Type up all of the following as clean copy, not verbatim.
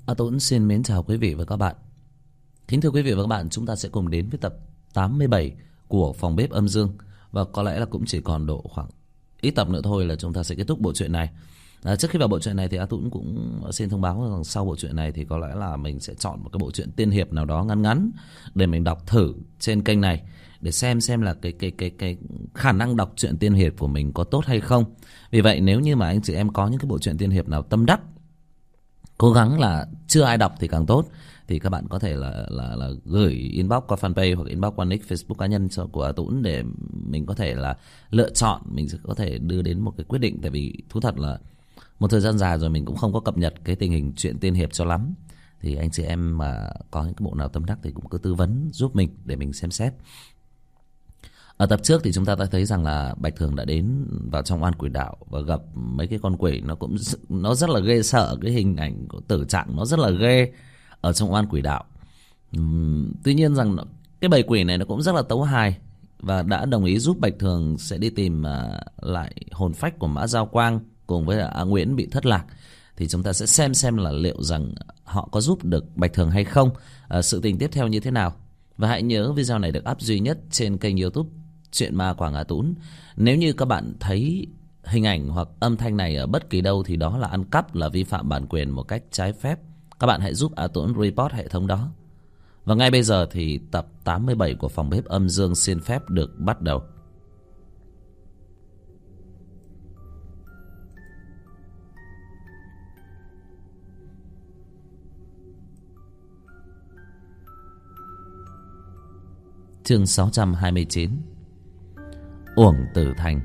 Tuấn xin mến chào quý vị và các bạn. Kính thưa quý vị và các bạn, chúng ta sẽ cùng đến với tập 87 của Phòng Bếp Âm Dương. Và có lẽ là cũng chỉ còn độ khoảng ít tập nữa thôi là chúng ta sẽ kết thúc bộ truyện này. Trước khi vào bộ truyện này thì Tuấn cũng xin thông báo rằng sau bộ truyện này thì có lẽ là mình sẽ chọn một cái bộ truyện tiên hiệp nào đó ngắn ngắn để mình đọc thử trên kênh này, để xem là cái khả năng đọc truyện tiên hiệp của mình có tốt hay không. Vì vậy nếu như mà anh chị em có những cái bộ truyện tiên hiệp nào tâm đắc, cố gắng là chưa ai đọc thì càng tốt, thì các bạn có thể là gửi inbox qua fanpage hoặc inbox qua nick Facebook cá nhân của Tuấn để mình có thể là lựa chọn, mình sẽ có thể đưa đến một cái quyết định. Tại vì thú thật là một thời gian dài rồi mình cũng không có cập nhật cái tình hình chuyện tiên hiệp cho lắm, thì anh chị em mà có những cái bộ nào tâm đắc thì cũng cứ tư vấn giúp mình để mình xem xét. Ở tập trước thì chúng ta đã thấy rằng là Bạch Thường đã đến vào trong oan quỷ đạo và gặp mấy cái con quỷ, nó rất là ghê sợ. Cái hình ảnh của tử trạng nó rất là ghê ở trong oan quỷ đạo. Tuy nhiên rằng cái bầy quỷ này nó cũng rất là tấu hài và đã đồng ý giúp Bạch Thường sẽ đi tìm lại hồn phách của Mã Giao Quang cùng với A Nguyễn bị thất lạc. Thì chúng ta sẽ xem là liệu rằng họ có giúp được Bạch Thường hay không, sự tình tiếp theo như thế nào. Và hãy nhớ video này được up duy nhất trên kênh YouTube Chuyện Ma Quảng Á Tún. Nếu như các bạn thấy hình ảnh hoặc âm thanh này ở bất kỳ đâu thì đó là ăn cắp, là vi phạm bản quyền một cách trái phép. Các bạn hãy giúp A Tún report hệ thống đó. Và ngay bây giờ thì tập 87 của Phòng Bếp Âm Dương xin phép được bắt đầu. Chương 629. Uổng Tử Thành.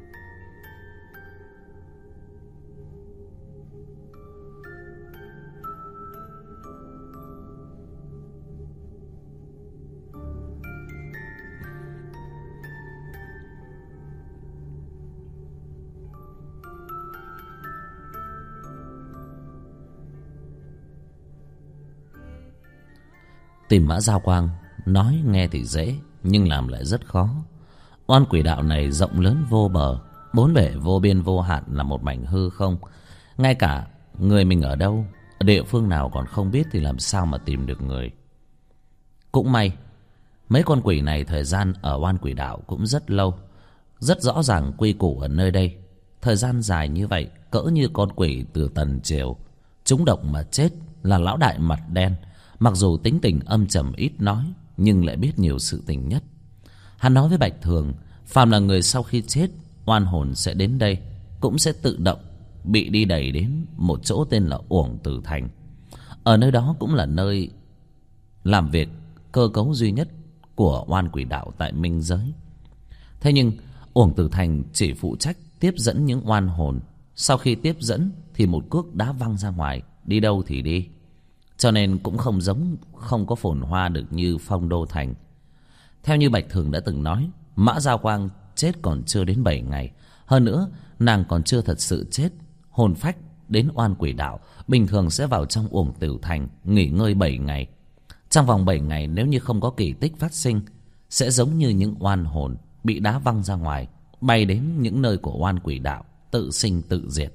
Tìm Mã Giao Quang, nói nghe thì dễ nhưng làm lại rất khó. Oan quỷ đạo này rộng lớn vô bờ, bốn bể vô biên vô hạn, là một mảnh hư không. Ngay cả người mình ở đâu, ở địa phương nào còn không biết thì làm sao mà tìm được người. Cũng may mấy con quỷ này thời gian ở oan quỷ đạo cũng rất lâu, rất rõ ràng quy củ ở nơi đây. Thời gian dài như vậy, cỡ như con quỷ từ Tần Triều trúng độc mà chết là lão đại mặt đen. Mặc dù tính tình âm trầm ít nói nhưng lại biết nhiều sự tình nhất. Hắn nói với Bạch Thường, phàm là người sau khi chết, oan hồn sẽ đến đây, cũng sẽ tự động bị đi đẩy đến một chỗ tên là Uổng Tử Thành. Ở nơi đó cũng là nơi làm việc cơ cấu duy nhất của oan quỷ đạo tại Minh Giới. Thế nhưng Uổng Tử Thành chỉ phụ trách tiếp dẫn những oan hồn. Sau khi tiếp dẫn thì một cước đá văng ra ngoài, đi đâu thì đi. Cho nên cũng không có phồn hoa được như Phong Đô Thành. Theo như Bạch Thường đã từng nói, Mã Giao Quang chết còn chưa đến 7 ngày. Hơn nữa, nàng còn chưa thật sự chết. Hồn phách đến oan quỷ đạo bình thường sẽ vào trong Uổng Tử Thành nghỉ ngơi 7 ngày. Trong vòng 7 ngày nếu như không có kỳ tích phát sinh, sẽ giống như những oan hồn bị đá văng ra ngoài, bay đến những nơi của oan quỷ đạo, tự sinh tự diệt.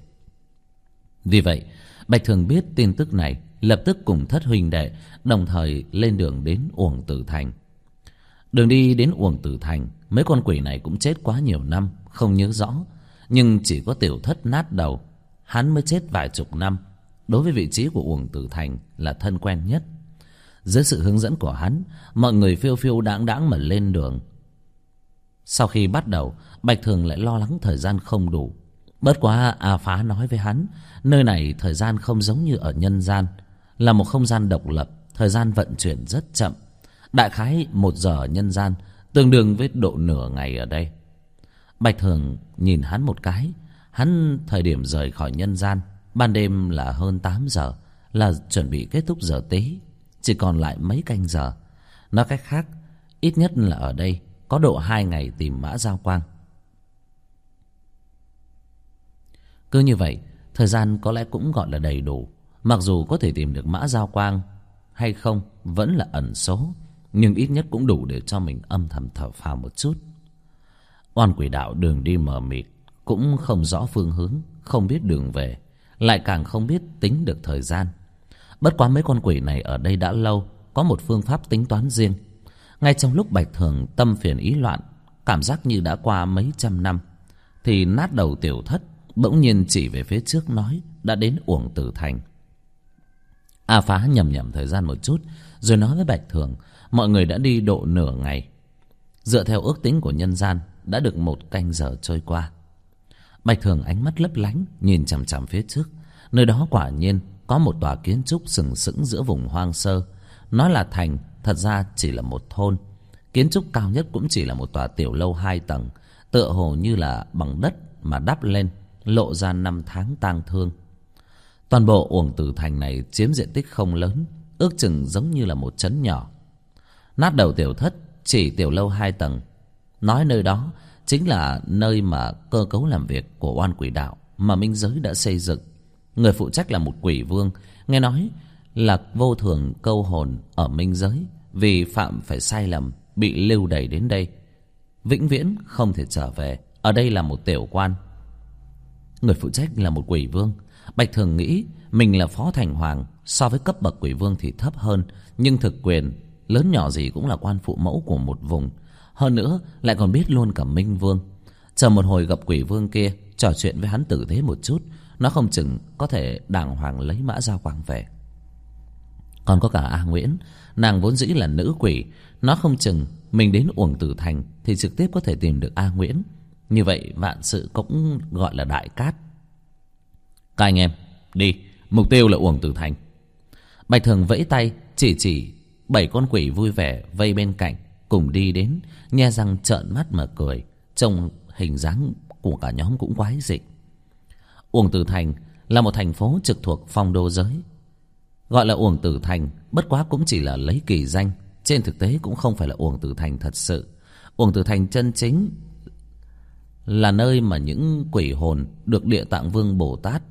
Vì vậy, Bạch Thường biết tin tức này, lập tức cùng thất huynh đệ đồng thời lên đường đến Uổng Tử Thành. Đường đi đến Uổng Tử Thành, mấy con quỷ này cũng chết quá nhiều năm, không nhớ rõ. Nhưng chỉ có Tiểu Thất nát đầu, hắn mới chết vài chục năm. Đối với vị trí của Uổng Tử Thành là thân quen nhất. Dưới sự hướng dẫn của hắn, mọi người phiêu phiêu đãng đãng mà lên đường. Sau khi bắt đầu, Bạch Thường lại lo lắng thời gian không đủ. Bất quá A Phá nói với hắn, nơi này thời gian không giống như ở nhân gian, là một không gian độc lập, thời gian vận chuyển rất chậm. Đại khái 1 giờ ở nhân gian tương đương với độ nửa ngày ở đây. Bạch Thường nhìn hắn một cái. Hắn thời điểm rời khỏi nhân gian ban đêm là hơn 8 giờ, là chuẩn bị kết thúc giờ tí, chỉ còn lại mấy canh giờ. Nói cách khác, ít nhất là ở đây có độ 2 ngày tìm Mã Giao Quang. Cứ như vậy, thời gian có lẽ cũng gọi là đầy đủ. Mặc dù có thể tìm được Mã Giao Quang hay không vẫn là ẩn số, nhưng ít nhất cũng đủ để cho mình âm thầm thở phào một chút. Oan quỷ đạo đường đi mờ mịt, cũng không rõ phương hướng, không biết đường về, lại càng không biết tính được thời gian. Bất quá mấy con quỷ này ở đây đã lâu, có một phương pháp tính toán riêng. Ngay trong lúc Bạch Thường tâm phiền ý loạn, cảm giác như đã qua mấy trăm năm, thì Nát Đầu Tiểu Thất bỗng nhiên chỉ về phía trước nói đã đến Uổng Tử Thành. A Phá nhầm nhầm thời gian một chút, rồi nói với Bạch Thường mọi người đã đi độ nửa ngày. Dựa theo ước tính của nhân gian, đã được 1 canh giờ trôi qua. Bạch Thường ánh mắt lấp lánh nhìn chằm chằm phía trước. Nơi đó quả nhiên có một tòa kiến trúc sừng sững giữa vùng hoang sơ. Nói là thành, thật ra chỉ là một thôn. Kiến trúc cao nhất cũng chỉ là một tòa tiểu lâu 2 tầng, tựa hồ như là bằng đất mà đắp lên, lộ ra năm tháng tang thương. Toàn bộ Uổng Tử Thành này chiếm diện tích không lớn, ước chừng giống như là một trấn nhỏ. Nát Đầu Tiểu Thất chỉ tiểu lâu 2 tầng, nói nơi đó chính là nơi mà cơ cấu làm việc của oan quỷ đạo mà minh giới đã xây dựng. Người phụ trách là một quỷ vương, nghe nói là vô thường câu hồn ở minh giới, vì phạm phải sai lầm bị lưu đày đến đây, vĩnh viễn không thể trở về. Ở đây là một tiểu quan. Người phụ trách là một quỷ vương. Bạch Thường nghĩ mình là Phó Thành Hoàng, so với cấp bậc quỷ vương thì thấp hơn, nhưng thực quyền lớn nhỏ gì cũng là quan phụ mẫu của một vùng. Hơn nữa lại còn biết luôn cả Minh Vương. Chờ một hồi gặp quỷ vương kia, trò chuyện với hắn tử tế một chút, nó không chừng có thể đàng hoàng lấy Mã Giao Quang về. Còn có cả A Nguyễn, nàng vốn dĩ là nữ quỷ, nó không chừng mình đến Uổng Tử Thành thì trực tiếp có thể tìm được A Nguyễn. Như vậy vạn sự cũng gọi là đại cát. Các anh em đi, mục tiêu là Uổng Tử Thành. Bạch Thường vẫy tay chỉ 7 con quỷ vui vẻ vây bên cạnh cùng đi đến, nhe răng trợn mắt mà cười, trông hình dáng của cả nhóm cũng quái dị. Uổng Tử Thành là một thành phố trực thuộc Phong Đô giới. Gọi là Uổng Tử Thành bất quá cũng chỉ là lấy kỳ danh, trên thực tế cũng không phải là Uổng Tử Thành thật sự. Uổng Tử Thành chân chính là nơi mà những quỷ hồn được Địa Tạng Vương Bồ Tát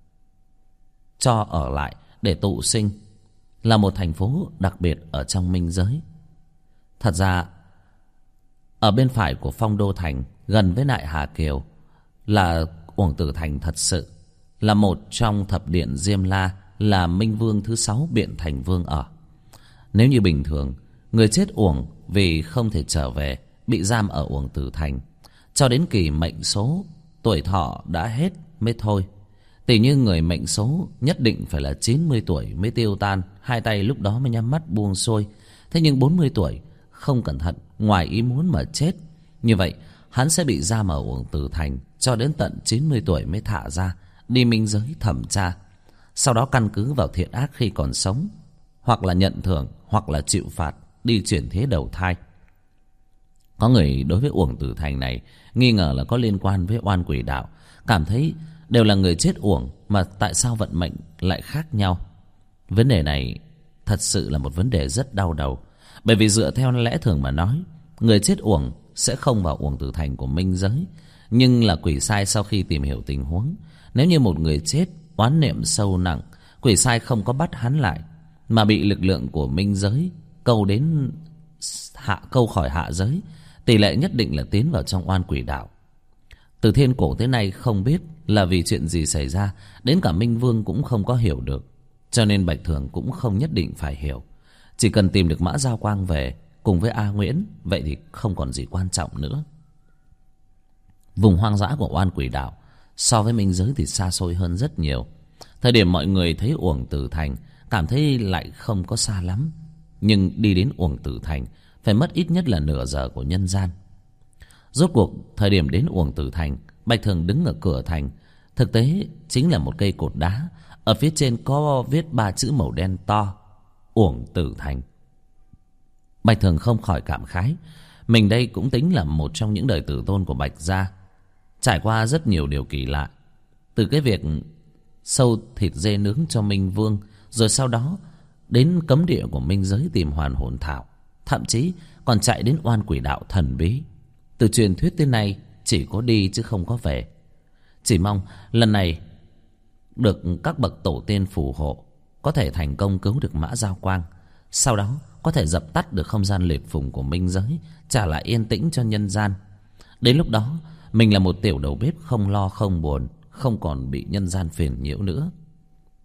cho ở lại để tụ sinh, là một thành phố đặc biệt ở trong minh giới. Thật ra ở bên phải của Phong Đô Thành, gần với Nại Hà Kiều, là Uổng Tử Thành thật sự, là một trong thập điện Diêm La, là Minh Vương thứ 6 Biện Thành Vương ở. Nếu như bình thường, người chết uổng vì không thể trở về, bị giam ở Uổng Tử Thành cho đến kỳ mệnh số tuổi thọ đã hết mới thôi. Tỉ như người mệnh số nhất định phải là 90 tuổi mới tiêu tan, hai tay lúc đó mới nhắm mắt buông xuôi. Thế nhưng 40 tuổi không cẩn thận, ngoài ý muốn mà chết, như vậy hắn sẽ bị giam ở Uổng Tử Thành cho đến tận 90 tuổi mới thả ra, đi minh giới thẩm tra. Sau đó căn cứ vào thiện ác khi còn sống, hoặc là nhận thưởng, hoặc là chịu phạt, đi chuyển thế đầu thai. Có người đối với Uổng Tử Thành này nghi ngờ là có liên quan với oan quỷ đạo, cảm thấy đều là người chết uổng mà tại sao vận mệnh lại khác nhau. Vấn đề này thật sự là một vấn đề rất đau đầu, bởi vì dựa theo lẽ thường mà nói, người chết uổng sẽ không vào Uổng Tử Thành của minh giới. Nhưng là quỷ sai sau khi tìm hiểu tình huống, nếu như một người chết oán niệm sâu nặng, quỷ sai không có bắt hắn lại, mà bị lực lượng của minh giới câu khỏi hạ giới, tỷ lệ nhất định là tiến vào trong oan quỷ đạo. Từ thiên cổ tới nay không biết là vì chuyện gì xảy ra, đến cả Minh Vương cũng không có hiểu được, cho nên Bạch Thường cũng không nhất định phải hiểu. Chỉ cần tìm được Mã Giao Quang về cùng với A Nguyễn, vậy thì không còn gì quan trọng nữa. Vùng hoang dã của oan quỷ đạo so với minh giới thì xa xôi hơn rất nhiều. Thời điểm mọi người thấy Uổng Tử Thành cảm thấy lại không có xa lắm, nhưng đi đến Uổng Tử Thành phải mất ít nhất là nửa giờ của nhân gian. Rốt cuộc thời điểm đến Uổng Tử Thành, Bạch Thường đứng ở cửa thành. Thực tế chính là một cây cột đá, ở phía trên có viết 3 chữ màu đen to: Uổng Tử Thành. Bạch Thường không khỏi cảm khái, mình đây cũng tính là một trong những đời tử tôn của Bạch gia, trải qua rất nhiều điều kỳ lạ, từ cái việc sâu thịt dê nướng cho Minh Vương, rồi sau đó đến cấm địa của minh giới tìm hoàn hồn thảo, thậm chí còn chạy đến oan quỷ đạo thần bí. Từ truyền thuyết tới nay chỉ có đi chứ không có về. Chỉ mong lần này được các bậc tổ tiên phù hộ, có thể thành công cứu được Mã Giao Quang, sau đó có thể dập tắt được không gian liệt phùng của minh giới, trả lại yên tĩnh cho nhân gian. Đến lúc đó mình là một tiểu đầu bếp không lo không buồn, không còn bị nhân gian phiền nhiễu nữa.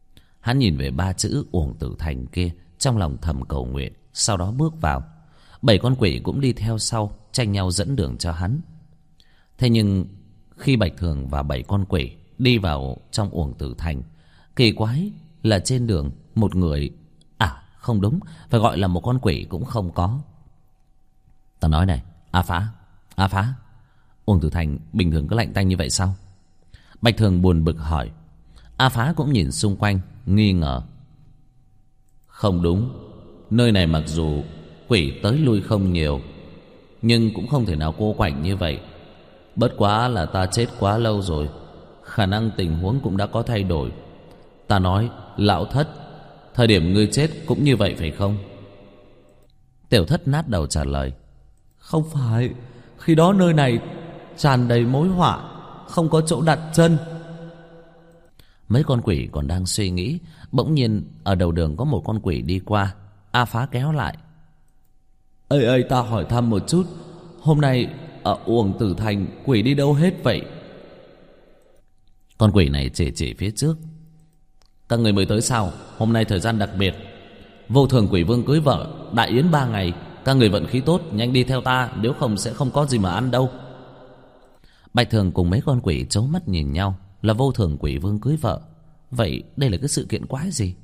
Hắn nhìn về 3 chữ Uổng Tử Thành kia, trong lòng thầm cầu nguyện, sau đó bước vào. 7 con quỷ cũng đi theo sau, tranh nhau dẫn đường cho hắn. Thế nhưng khi Bạch Thường và 7 con quỷ đi vào trong Uổng Tử Thành, kỳ quái là trên đường một người, không đúng, phải gọi là một con quỷ cũng không có. Ta nói này, A Phá, Uổng Tử Thành bình thường có lạnh tanh như vậy sao? Bạch Thường buồn bực hỏi. A Phá cũng nhìn xung quanh, nghi ngờ. Không đúng, nơi này mặc dù quỷ tới lui không nhiều, nhưng cũng không thể nào cô quạnh như vậy. Bất quá là ta chết quá lâu rồi, khả năng tình huống cũng đã có thay đổi. Ta nói, Lão Thất, thời điểm ngươi chết cũng như vậy phải không? Tiểu Thất nát đầu trả lời. Không phải, khi đó nơi này tràn đầy mối họa, không có chỗ đặt chân. Mấy con quỷ còn đang suy nghĩ, bỗng nhiên ở đầu đường có một con quỷ đi qua. A Phá kéo lại. Ê, ta hỏi thăm một chút, hôm nay ở Uổng Tử Thành quỷ đi đâu hết vậy? Con quỷ này chỉ phía trước. Các người mới tới sao? Hôm nay thời gian đặc biệt, Vô Thường Quỷ Vương cưới vợ, đại yến 3 ngày. Các người vận khí tốt, nhanh đi theo ta, nếu không sẽ không có gì mà ăn đâu. Bạch Thường cùng mấy con quỷ trố mắt nhìn nhau. Là Vô Thường Quỷ Vương cưới vợ, vậy đây là cái sự kiện quái gì?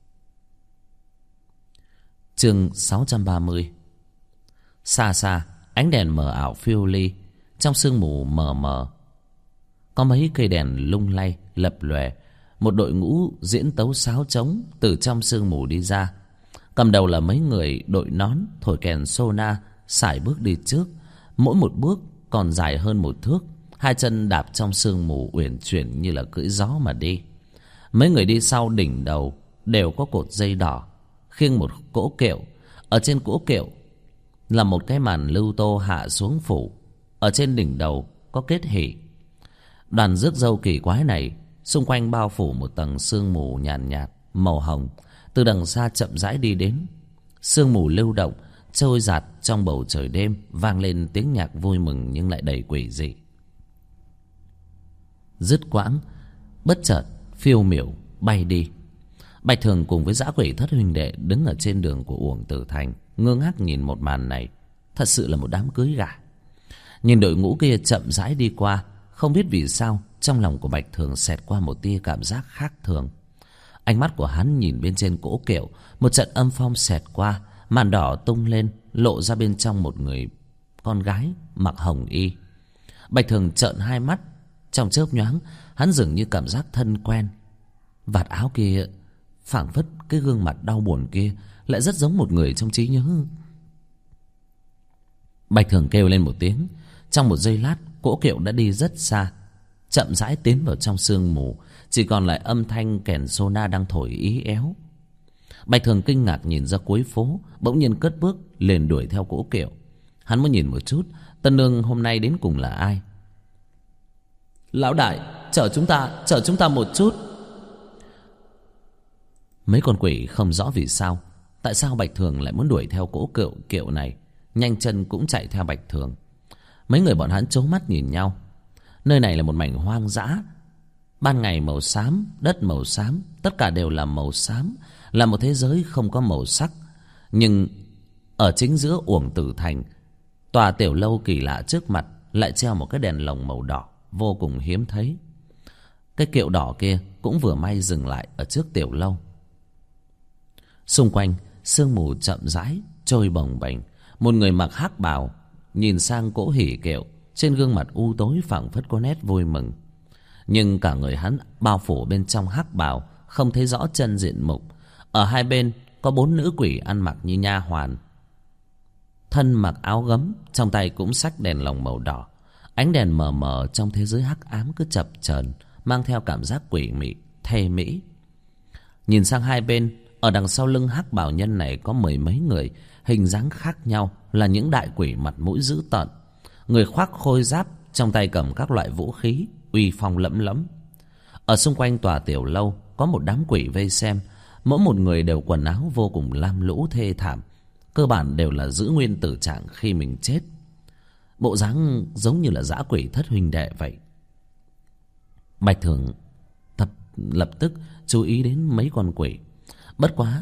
Chương 630. Xa xa, ánh đèn mờ ảo phiêu ly, trong sương mù mờ mờ có mấy cây đèn lung lay lập lòe. Một đội ngũ diễn tấu sáo trống từ trong sương mù đi ra. Cầm đầu là mấy người đội nón, thổi kèn sona, sải bước đi trước. Mỗi một bước còn dài hơn 1 thước. Hai chân đạp trong sương mù uyển chuyển như là cưỡi gió mà đi. Mấy người đi sau đỉnh đầu đều có cột dây đỏ, khiêng một cỗ kiệu. Ở trên cỗ kiệu là một cái màn lưu tô hạ xuống phủ. Ở trên đỉnh đầu có kết hỷ. Đoàn rước dâu kỳ quái này xung quanh bao phủ một tầng sương mù nhàn nhạt màu hồng. Từ đằng xa chậm rãi đi đến. Sương mù lưu động trôi dạt trong bầu trời đêm, vang lên tiếng nhạc vui mừng nhưng lại đầy quỷ dị. Dứt quãng, bất chợt phiêu miểu bay đi. Bạch Thường cùng với dã quỷ Thất huynh đệ đứng ở trên đường của Uổng Tử Thành, ngơ ngác nhìn một màn này. Thật sự là một đám cưới gà. Nhìn đội ngũ kia chậm rãi đi qua, không biết vì sao trong lòng của Bạch Thường xẹt qua một tia cảm giác khác thường. Ánh mắt của hắn nhìn bên trên cỗ kiệu, một trận âm phong xẹt qua, màn đỏ tung lên, lộ ra bên trong một người con gái mặc hồng y. Bạch Thường trợn hai mắt, trong chớp nhoáng hắn dường như cảm giác thân quen. Vạt áo kia, phảng phất cái gương mặt đau buồn kia lại rất giống một người trong trí nhớ. Bạch Thường kêu lên một tiếng. Trong một giây lát, cỗ kiệu đã đi rất xa, chậm rãi tiến vào trong sương mù. Chỉ còn lại âm thanh kèn sona đang thổi ý éo. Bạch Thường kinh ngạc nhìn ra cuối phố, bỗng nhiên cất bước liền đuổi theo cỗ kiệu. Hắn muốn nhìn một chút tân nương hôm nay đến cùng là ai. Lão đại, chở chúng ta một chút. Mấy con quỷ không rõ vì sao, tại sao Bạch Thường lại muốn đuổi theo cỗ kiệu này, nhanh chân cũng chạy theo Bạch Thường. Mấy người bọn hắn trố mắt nhìn nhau. Nơi này là một mảnh hoang dã. Ban ngày màu xám, đất màu xám, tất cả đều là màu xám, là một thế giới không có màu sắc. Nhưng ở chính giữa Uổng Tử Thành, tòa tiểu lâu kỳ lạ trước mặt lại treo một cái đèn lồng màu đỏ vô cùng hiếm thấy. Cái kiệu đỏ kia cũng vừa may dừng lại ở trước tiểu lâu. Xung quanh sương mù chậm rãi trôi bồng bềnh. Một người mặc hắc bào nhìn sang cỗ hỉ kiệu, trên gương mặt u tối phảng phất có nét vui mừng. Nhưng cả người hắn bao phủ bên trong hắc bào, không thấy rõ chân diện mục. Ở hai bên có 4 nữ quỷ ăn mặc như nha hoàn, thân mặc áo gấm, trong tay cũng xách đèn lồng màu đỏ. Ánh đèn mờ mờ trong thế giới hắc ám cứ chập chờn, mang theo cảm giác quỷ mị, thê mỹ. Nhìn sang hai bên, ở đằng sau lưng hắc bào nhân này có 10 mấy người, hình dáng khác nhau, là những đại quỷ mặt mũi dữ tợn. Người khoác khôi giáp, trong tay cầm các loại vũ khí, uy phong lẫm lẫm. Ở xung quanh tòa tiểu lâu có một đám quỷ vây xem. Mỗi một người đều quần áo vô cùng lam lũ thê thảm, cơ bản đều là giữ nguyên tử trạng khi mình chết. Bộ dáng giống như là dã quỷ Thất huynh đệ vậy. Bạch Thường lập tức chú ý đến mấy con quỷ. Bất quá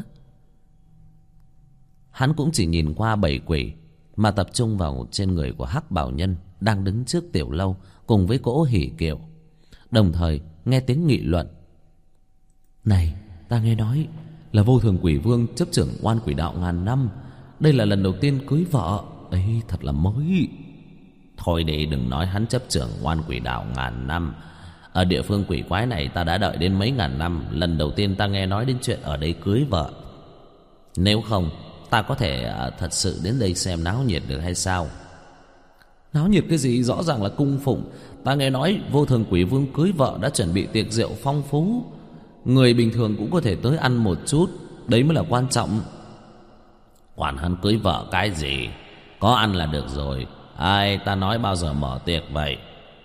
hắn cũng chỉ nhìn qua 7 quỷ, mà tập trung vào trên người của Hắc Bảo Nhân đang đứng trước tiểu lâu cùng với cỗ hỉ kiệu, đồng thời nghe tiếng nghị luận. Này, ta nghe nói là Vô Thường Quỷ Vương chấp trưởng Oan Quỷ Đạo ngàn năm, đây là lần đầu tiên cưới vợ ấy, thật là mới. Thôi đi, đừng nói hắn chấp trưởng Oan Quỷ Đạo ngàn năm. Ở địa phương quỷ quái này ta đã đợi đến mấy ngàn năm, lần đầu tiên ta nghe nói đến chuyện ở đây cưới vợ. Nếu không, ta có thể thật sự đến đây xem náo nhiệt được hay sao? Náo nhiệt cái gì, rõ ràng là cung phụng. Ta nghe nói Vô Thường Quỷ Vương cưới vợ đã chuẩn bị tiệc rượu phong phú, người bình thường cũng có thể tới ăn một chút, đấy mới là quan trọng. Quản hắn cưới vợ cái gì, có ăn là được rồi. Ai ta nói bao giờ mở tiệc vậy?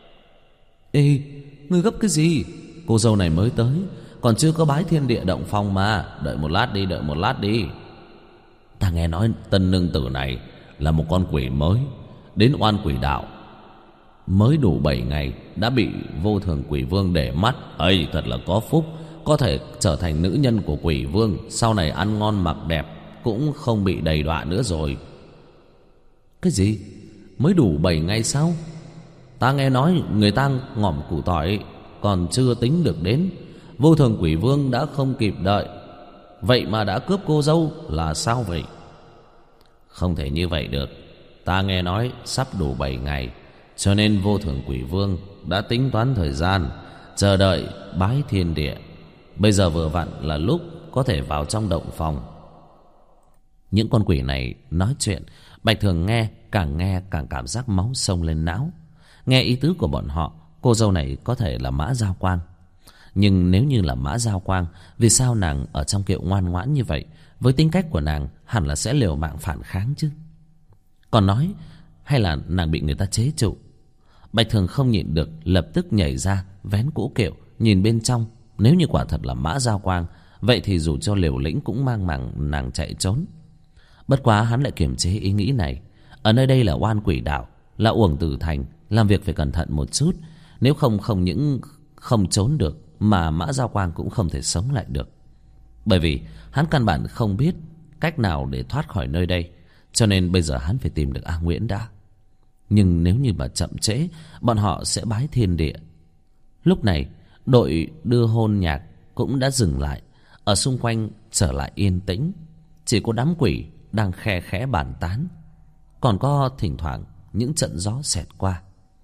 Ê, ngươi gấp cái gì? Cô dâu này mới tới, còn chưa có bái thiên địa động phong mà. Đợi một lát đi, đợi một lát đi. Ta nghe nói tân nương tử này là một con quỷ mới đến Oan Quỷ Đạo, mới đủ 7 ngày đã bị Vô Thường Quỷ Vương để mắt. Ây, thật là có phúc, có thể trở thành nữ nhân của Quỷ Vương, sau này ăn ngon mặc đẹp, cũng không bị đầy đọa nữa rồi. Cái gì? Mới đủ 7 ngày sao? Ta nghe nói người ta ngỏm củ tỏi còn chưa tính được đến, Vô Thường Quỷ Vương đã không kịp đợi, vậy mà đã cướp cô dâu là sao vậy? Không thể như vậy được. Ta nghe nói sắp đủ 7 ngày, cho nên Vô Thường Quỷ Vương đã tính toán thời gian, chờ đợi bái thiên địa. Bây giờ vừa vặn là lúc có thể vào trong động phòng. Những con quỷ này nói chuyện, Bạch Thường nghe càng cảm giác máu sông lên não. Nghe ý tứ của bọn họ, cô dâu này có thể là Mã Giao Quang. Nhưng nếu như là Mã Giao Quang, vì sao nàng ở trong kiệu ngoan ngoãn như vậy? Với tính cách của nàng hẳn là sẽ liều mạng phản kháng chứ. Còn nói hay là nàng bị người ta chế trụ? Bạch Thường không nhịn được, lập tức nhảy ra vén cỗ kiệu nhìn bên trong. Nếu như quả thật là Mã Giao Quang, vậy thì dù cho liều lĩnh cũng mang màng nàng chạy trốn. Bất quá hắn lại kiềm chế ý nghĩ này. Ở nơi đây là Oan Quỷ Đạo, là Uổng Tử Thành, làm việc phải cẩn thận một chút. Nếu không những không trốn được, mà Mã Giao Quang cũng không thể sống lại được. Bởi vì hắn căn bản không biết cách nào để thoát khỏi nơi đây, cho nên bây giờ hắn phải tìm được A Nguyễn đã. Nhưng nếu như mà chậm trễ, bọn họ sẽ bái thiên địa. Lúc này đội đưa hôn nhạc cũng đã dừng lại, ở xung quanh trở lại yên tĩnh. Chỉ có đám quỷ đang khe khẽ bàn tán, còn có thỉnh thoảng những trận gió xẹt qua.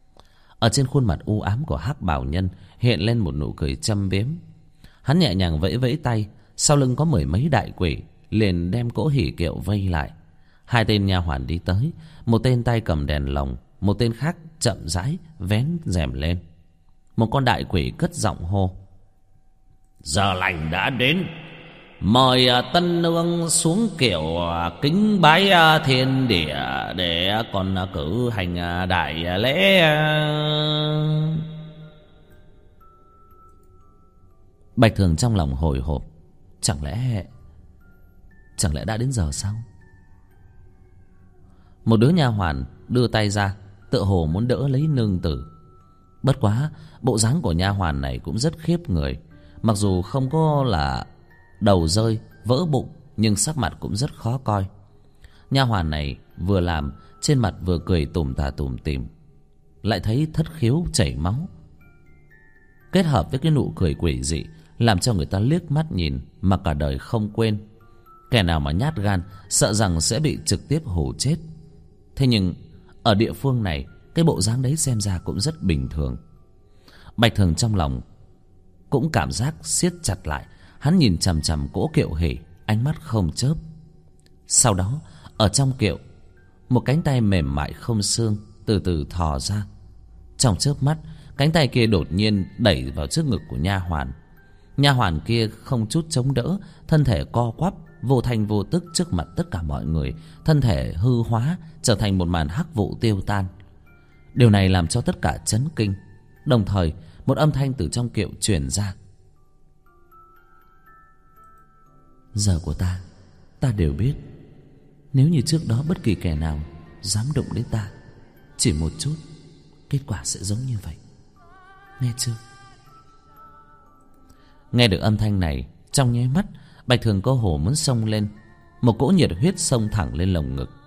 Ở trên khuôn mặt u ám của Hắc Bảo Nhân hiện lên một nụ cười châm biếm. Hắn nhẹ nhàng vẫy vẫy tay, sau lưng có 10 mấy đại quỷ liền đem cỗ hỉ kiệu vây lại. 2 tên nha hoàn đi tới, một tên tay cầm đèn lồng, một tên khác chậm rãi vén rèm lên. Một con đại quỷ cất giọng hô: Giờ lành đã đến, mời tân nương xuống kiệu kính bái thiên địa để còn cử hành đại lễ. Bạch Thường trong lòng hồi hộp, chẳng lẽ đã đến giờ sao? Một đứa nha hoàn đưa tay ra, tựa hồ muốn đỡ lấy nương tử. Bất quá bộ dáng của nha hoàn này cũng rất khiếp người. Mặc dù không có là đầu rơi vỡ bụng, nhưng sắc mặt cũng rất khó coi. Nha hoàn này vừa làm, trên mặt vừa cười tủm tà tủm tỉm, lại thấy thất khiếu chảy máu, kết hợp với cái nụ cười quỷ dị, làm cho người ta liếc mắt nhìn mà cả đời không quên. Kẻ nào mà nhát gan, sợ rằng sẽ bị trực tiếp hù chết. Thế nhưng ở địa phương này, cái bộ dáng đấy xem ra cũng rất bình thường. Bạch Thường trong lòng cũng cảm giác siết chặt lại. Hắn nhìn chằm chằm cỗ kiệu hỉ, ánh mắt không chớp. Sau đó ở trong kiệu, một cánh tay mềm mại không xương từ từ thò ra. Trong chớp mắt, cánh tay kia đột nhiên đẩy vào trước ngực của nha hoàn. Nha hoàn kia không chút chống đỡ, thân thể co quắp, vô thanh vô tức trước mặt tất cả mọi người, thân thể hư hóa, trở thành một màn hắc vụ tiêu tan. Điều này làm cho tất cả chấn kinh. Đồng thời một âm thanh từ trong kiệu truyền ra: Giờ của ta đều biết. Nếu như trước đó bất kỳ kẻ nào dám đụng đến ta chỉ một chút, kết quả sẽ giống như vậy. Nghe chưa? Nghe được âm thanh này, trong nháy mắt Bạch Thường cơ hồ muốn xông lên. Một cỗ nhiệt huyết xông thẳng lên lồng ngực.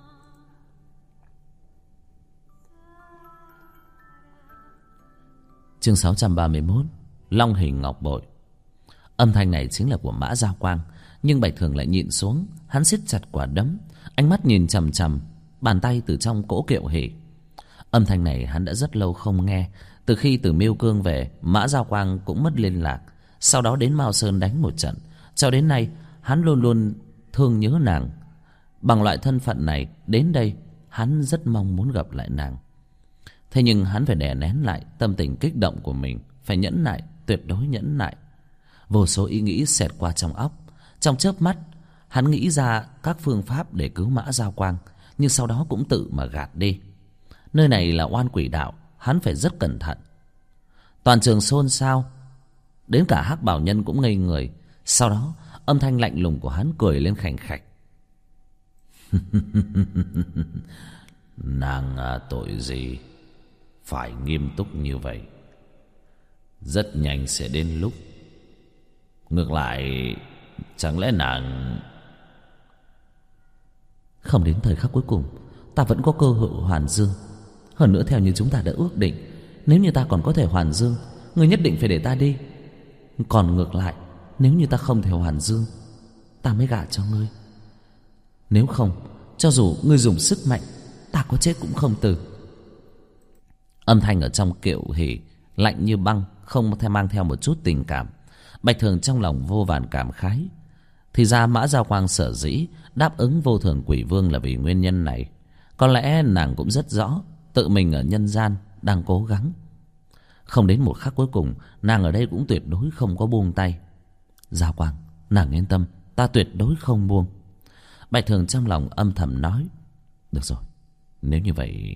Chương 631, Long hình ngọc bội. Âm thanh này chính là của Mã Giao Quang, nhưng Bạch Thường lại nhịn xuống. Hắn siết chặt quả đấm, ánh mắt nhìn chằm chằm bàn tay từ trong cỗ Kiệu Hỷ. Âm thanh này hắn đã rất lâu không nghe. Từ khi từ Miêu Cương về, Mã Giao Quang cũng mất liên lạc. Sau đó đến Mao Sơn đánh một trận. Cho đến nay hắn luôn luôn thương nhớ nàng. Bằng loại thân phận này, đến đây hắn rất mong muốn gặp lại nàng. Thế nhưng hắn phải đè nén lại tâm tình kích động của mình, phải nhẫn nại, tuyệt đối nhẫn nại. Vô số ý nghĩ xẹt qua trong óc. Trong chớp mắt hắn nghĩ ra các phương pháp để cứu Mã Giao Quang, nhưng sau đó cũng tự mà gạt đi. Nơi này là Oan Quỷ Đạo, hắn phải rất cẩn thận. Toàn trường xôn xao, đến cả Hắc Bảo Nhân cũng ngây người. Sau đó âm thanh lạnh lùng của hắn cười lên khành khạch. Nàng tội gì phải nghiêm túc như vậy? Rất nhanh sẽ đến lúc. Ngược lại, chẳng lẽ nàng... Không đến thời khắc cuối cùng, ta vẫn có cơ hội hoàn dương. Hơn nữa theo như chúng ta đã ước định, nếu như ta còn có thể hoàn dương, ngươi nhất định phải để ta đi. Còn ngược lại, nếu như ta không thể hoàn dương, ta mới gả cho ngươi. Nếu không, cho dù ngươi dùng sức mạnh, ta có chết cũng không từ. Âm thanh ở trong Kiệu Hỷ lạnh như băng, không mang theo một chút tình cảm. Bạch Thường trong lòng vô vàn cảm khái. Thì ra Mã Giao Quang sở dĩ đáp ứng Vô Thường Quỷ Vương là vì nguyên nhân này. Có lẽ nàng cũng rất rõ tự mình ở nhân gian đang cố gắng. Không đến một khắc cuối cùng, nàng ở đây cũng tuyệt đối không có buông tay. Giao Quang, nàng yên tâm, ta tuyệt đối không buông. Bạch Thường trong lòng âm thầm nói. Được rồi, nếu như vậy...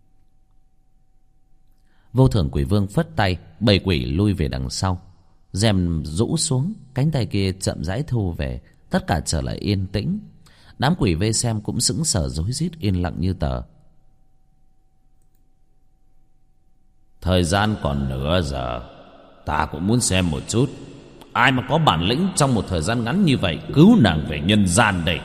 Vô Thường Quỷ Vương phất tay, bầy quỷ lui về đằng sau. Rèm rũ xuống, cánh tay kia chậm rãi thu về. Tất cả trở lại yên tĩnh. Đám quỷ vây xem cũng sững sờ rối rít, yên lặng như tờ. Thời gian còn nửa giờ, ta cũng muốn xem một chút ai mà có bản lĩnh trong một thời gian ngắn như vậy cứu nàng về nhân gian đây.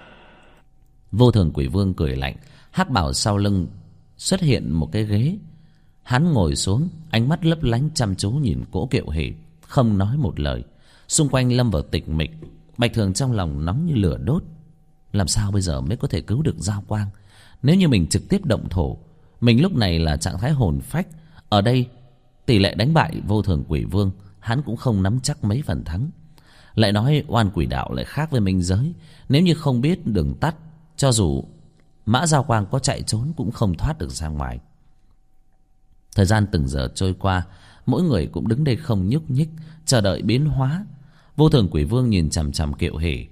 Vô Thường Quỷ Vương cười lạnh. Hắc bảo sau lưng xuất hiện một cái ghế. Hắn ngồi xuống, ánh mắt lấp lánh chăm chú nhìn cỗ Kiệu Hỷ, không nói một lời. Xung quanh lâm vào tịch mịch. Bạch Thường trong lòng nóng như lửa đốt. Làm sao bây giờ mới có thể cứu được Giao Quang? Nếu như mình trực tiếp động thổ, mình lúc này là trạng thái hồn phách. Ở đây tỷ lệ đánh bại Vô Thường Quỷ Vương hắn cũng không nắm chắc mấy phần thắng. Lại nói Oan Quỷ Đạo lại khác với minh giới. Nếu như không biết đường tắt, cho dù Mã Giao Quang có chạy trốn cũng không thoát được ra ngoài. Thời gian từng giờ trôi qua, mỗi người cũng đứng đây không nhúc nhích, chờ đợi biến hóa. Vô Thường Quỷ Vương nhìn chằm chằm Kiệu Hỷ,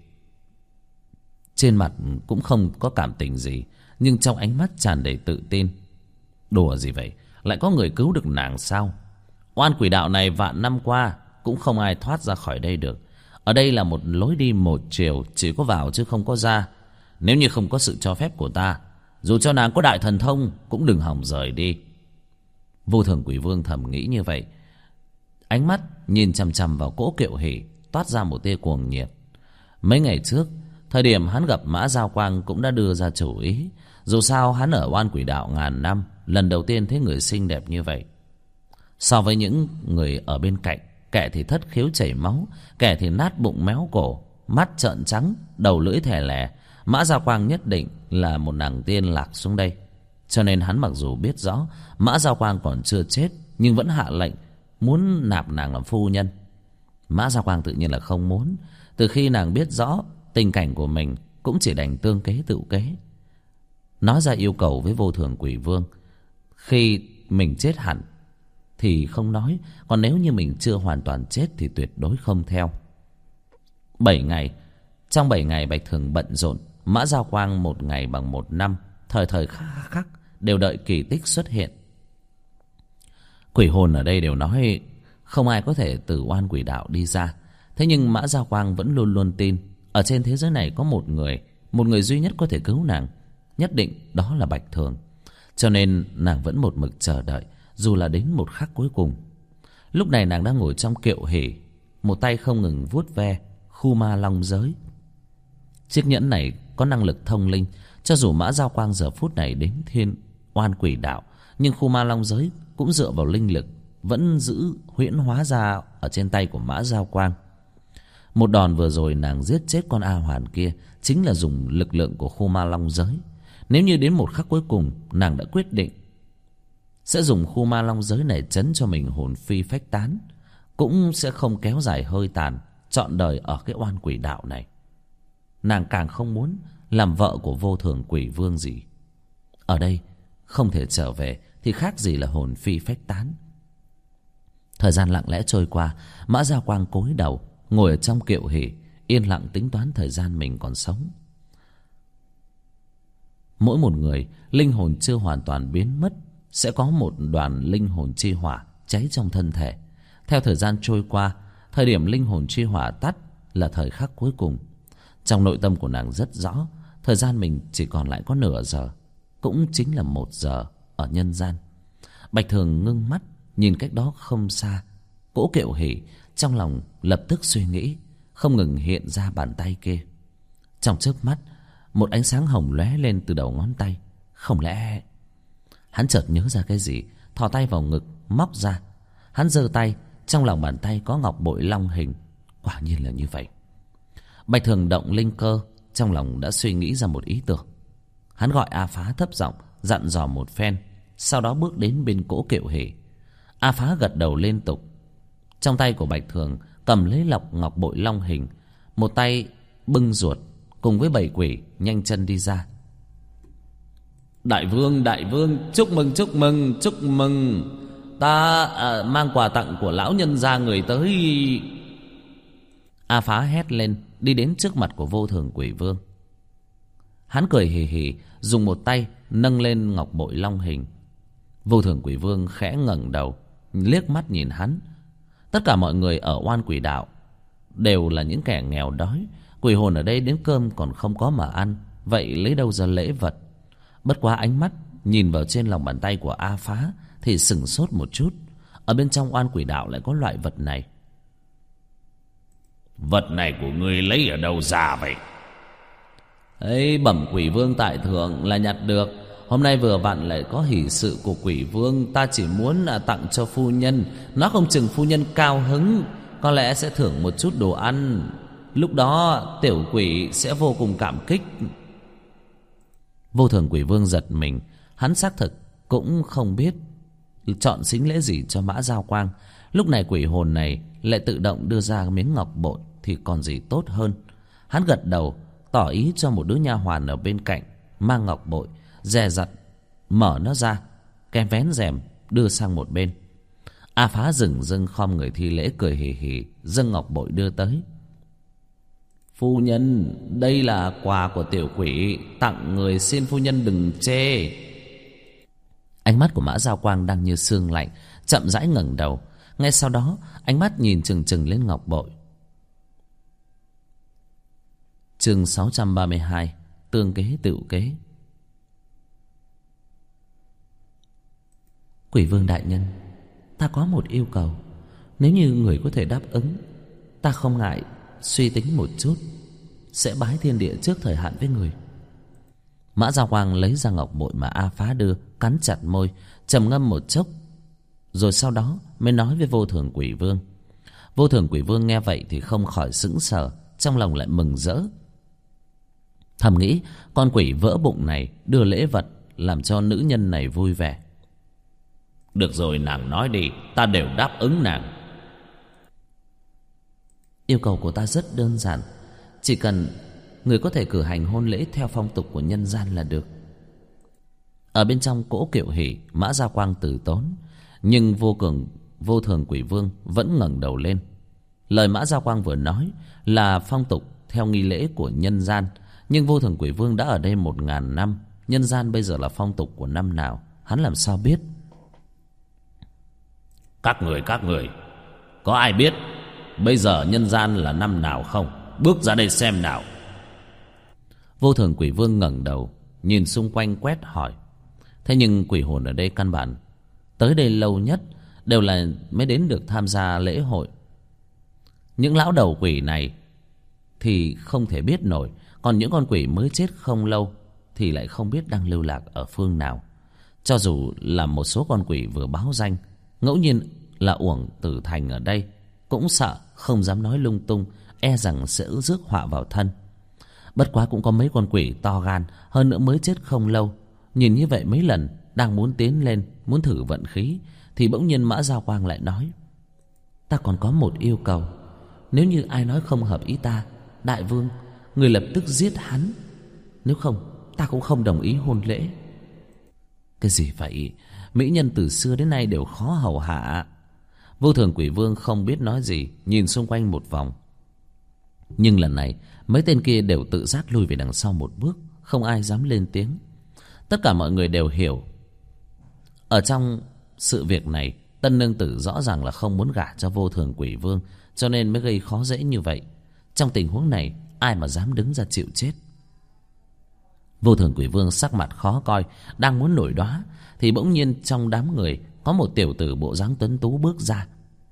trên mặt cũng không có cảm tình gì, nhưng trong ánh mắt tràn đầy tự tin. Đùa gì vậy, lại có người cứu được nàng sao? Oan Quỷ Đạo này vạn năm qua cũng không ai thoát ra khỏi đây được. Ở đây là một lối đi một chiều, chỉ có vào chứ không có ra. Nếu như không có sự cho phép của ta, dù cho nàng có đại thần thông cũng đừng hòng rời đi. Vô Thường Quỷ Vương thầm nghĩ như vậy. Ánh mắt nhìn chằm chằm vào cỗ Kiệu Hỷ, toát ra một tia cuồng nhiệt. Mấy ngày trước, thời điểm hắn gặp Mã Giao Quang cũng đã đưa ra chủ ý. Dù sao hắn ở Oan Quỷ Đạo ngàn năm, lần đầu tiên thấy người xinh đẹp như vậy. So với những người ở bên cạnh, kẻ thì thất khiếu chảy máu, kẻ thì nát bụng méo cổ, mắt trợn trắng, đầu lưỡi thè lè, Mã Giao Quang nhất định là một nàng tiên lạc xuống đây. Cho nên hắn mặc dù biết rõ Mã Giao Quang còn chưa chết, nhưng vẫn hạ lệnh muốn nạp nàng làm phu nhân. Mã Giao Quang tự nhiên là không muốn. Từ khi nàng biết rõ tình cảnh của mình, cũng chỉ đành tương kế tự kế, nói ra yêu cầu với Vô Thường Quỷ Vương. Khi mình chết hẳn thì không nói, còn nếu như mình chưa hoàn toàn chết thì tuyệt đối không theo. 7 ngày. Trong 7 ngày Bạch Thường bận rộn. Mã Giao Quang một ngày bằng một năm, thời thời khắc khắc đều đợi kỳ tích xuất hiện. Quỷ hồn ở đây đều nói không ai có thể từ Oan Quỷ Đạo đi ra. Thế nhưng Mã Giao Quang vẫn luôn luôn tin ở trên thế giới này có một người duy nhất có thể cứu nàng, nhất định đó là Bạch Thường. Cho nên nàng vẫn một mực chờ đợi, dù là đến một khắc cuối cùng. Lúc này nàng đang ngồi trong Kiệu Hỷ, một tay không ngừng vuốt ve khu ma long giới. Chiếc nhẫn này có năng lực thông linh. Cho dù Mã Giao Quang giờ phút này đến thiên oan quỷ đạo, nhưng khu ma long giới cũng dựa vào linh lực vẫn giữ huyễn hóa ra ở trên tay của Mã Giao Quang. Một đòn vừa rồi nàng giết chết con A Hoàn kia chính là dùng lực lượng của khu ma long giới. Nếu như đến một khắc cuối cùng nàng đã quyết định sẽ dùng khu ma long giới này trấn cho mình hồn phi phách tán, cũng sẽ không kéo dài hơi tàn trọn đời ở cái oan quỷ đạo này. Nàng càng không muốn làm vợ của vô thường quỷ vương gì. Ở đây không thể trở về thì khác gì là hồn phi phách tán. Thời gian lặng lẽ trôi qua. Mã Gia Quang cúi đầu ngồi ở trong kiệu hỷ, yên lặng tính toán thời gian mình còn sống. Mỗi một người linh hồn chưa hoàn toàn biến mất sẽ có một đoàn linh hồn chi hỏa cháy trong thân thể. Theo thời gian trôi qua, thời điểm linh hồn chi hỏa tắt là thời khắc cuối cùng. Trong nội tâm của nàng rất rõ, thời gian mình chỉ còn lại có nửa giờ, cũng chính là 1 giờ ở nhân gian. Bạch Thường ngưng mắt nhìn cách đó không xa cỗ kiệu hỷ, trong lòng lập tức suy nghĩ, không ngừng hiện ra bàn tay kia. Trong chớp mắt, một ánh sáng hồng lóe lên từ đầu ngón tay. Không lẽ... Hắn chợt nhớ ra cái gì, thò tay vào ngực móc ra. Hắn giơ tay, trong lòng bàn tay có ngọc bội long hình. Quả nhiên là như vậy. Bạch Thường động linh cơ, trong lòng đã suy nghĩ ra một ý tưởng. Hắn gọi A Phá thấp giọng dặn dò một phen, sau đó bước đến bên cỗ kiệu hỷ. A Phá gật đầu liên tục. Trong tay của Bạch Thường cầm lấy lọc ngọc bội long hình, một tay bưng ruột, cùng với 7 quỷ nhanh chân đi ra. Đại vương, chúc mừng. Ta mang quà tặng của lão nhân gia người tới. A Phá hét lên, đi đến trước mặt của vô thường quỷ vương. Hắn cười hì hì, dùng một tay nâng lên ngọc bội long hình. Vô thường quỷ vương khẽ ngẩng đầu, liếc mắt nhìn hắn. Tất cả mọi người ở oan quỷ đạo đều là những kẻ nghèo đói. Quỷ hồn ở đây đến cơm còn không có mà ăn, vậy lấy đâu ra lễ vật? Bất quá ánh mắt nhìn vào trên lòng bàn tay của A Phá thì sửng sốt một chút. Ở bên trong oan quỷ đạo lại có loại vật này. Vật này của ngươi lấy ở đâu ra vậy? Ấy, bẩm quỷ vương tại thượng là nhặt được. Hôm nay vừa vặn lại có hỷ sự của quỷ vương, ta chỉ muốn tặng cho phu nhân. Nó không chừng phu nhân cao hứng, có lẽ sẽ thưởng một chút đồ ăn. Lúc đó tiểu quỷ sẽ vô cùng cảm kích. Vô thường quỷ vương giật mình. Hắn xác thực cũng không biết chọn xính lễ gì cho Mã Giao Quang. Lúc này quỷ hồn này lại tự động đưa ra miếng ngọc bội thì còn gì tốt hơn. Hắn gật đầu tỏ ý cho một đứa nha hoàn ở bên cạnh mang ngọc bội, dè dặt mở nó ra, kèm vén rèm đưa sang một bên. A Phá dừng dưng khom người thi lễ, cười hì hì dâng ngọc bội đưa tới. Phu nhân, đây là quà của tiểu quỷ tặng người, xin phu nhân đừng chê. Ánh mắt của Mã Giao Quang đang như sương lạnh, chậm rãi ngẩng đầu. Ngay sau đó ánh mắt nhìn chừng chừng lên ngọc bội. Chương 632, tương kế tựu kế. Quỷ vương đại nhân, ta có một yêu cầu. Nếu như người có thể đáp ứng, ta không ngại suy tính một chút, sẽ bái thiên địa trước thời hạn với người. Mã Giao Quang lấy ra ngọc bội mà A Phá đưa, cắn chặt môi, trầm ngâm một chốc, rồi sau đó mới nói với vô thường quỷ vương. Vô thường quỷ vương nghe vậy thì không khỏi sững sờ, trong lòng lại mừng rỡ. Thầm nghĩ con quỷ vỡ bụng này đưa lễ vật làm cho nữ nhân này vui vẻ. Được rồi, nàng nói đi, ta đều đáp ứng nàng. Yêu cầu của ta rất đơn giản, chỉ cần người có thể cử hành hôn lễ theo phong tục của nhân gian là được. Ở bên trong cỗ kiệu hỷ, Mã Gia Quang từ tốn, nhưng vô thường quỷ vương vẫn ngẩng đầu lên. Lời Mã Gia Quang vừa nói là phong tục theo nghi lễ của nhân gian, nhưng vô thường quỷ vương đã ở đây 1000 năm, nhân gian bây giờ là phong tục của năm nào, hắn làm sao biết? Các người, có ai biết bây giờ nhân gian là năm nào không? Bước ra đây xem nào. Vô thường quỷ vương ngẩng đầu nhìn xung quanh quét hỏi. Thế nhưng quỷ hồn ở đây căn bản tới đây lâu nhất đều là mới đến được tham gia lễ hội. Những lão đầu quỷ này thì không thể biết nổi, còn những con quỷ mới chết không lâu thì lại không biết đang lưu lạc ở phương nào. Cho dù là một số con quỷ vừa báo danh, ngẫu nhiên là uổng tử thành ở đây, cũng sợ không dám nói lung tung, e rằng sẽ rước họa vào thân. Bất quá cũng có mấy con quỷ to gan, hơn nữa mới chết không lâu. Nhìn như vậy mấy lần, đang muốn tiến lên, muốn thử vận khí, thì bỗng nhiên Mã Giao Quang lại nói: ta còn có một yêu cầu. Nếu như ai nói không hợp ý ta, đại vương, người lập tức giết hắn. Nếu không, ta cũng không đồng ý hôn lễ. Cái gì vậy? Mỹ nhân từ xưa đến nay đều khó hầu hạ. Vô Thường Quỷ Vương không biết nói gì, nhìn xung quanh một vòng. Nhưng lần này mấy tên kia đều tự giác lui về đằng sau một bước, không ai dám lên tiếng. Tất cả mọi người đều hiểu, ở trong sự việc này, Tân Nương Tử rõ ràng là không muốn gả cho Vô Thường Quỷ Vương, cho nên mới gây khó dễ như vậy. Trong tình huống này, ai mà dám đứng ra chịu chết? Vô Thường Quỷ Vương sắc mặt khó coi, đang muốn nổi đoá, thì bỗng nhiên trong đám người có một tiểu tử bộ dáng tuấn tú bước ra.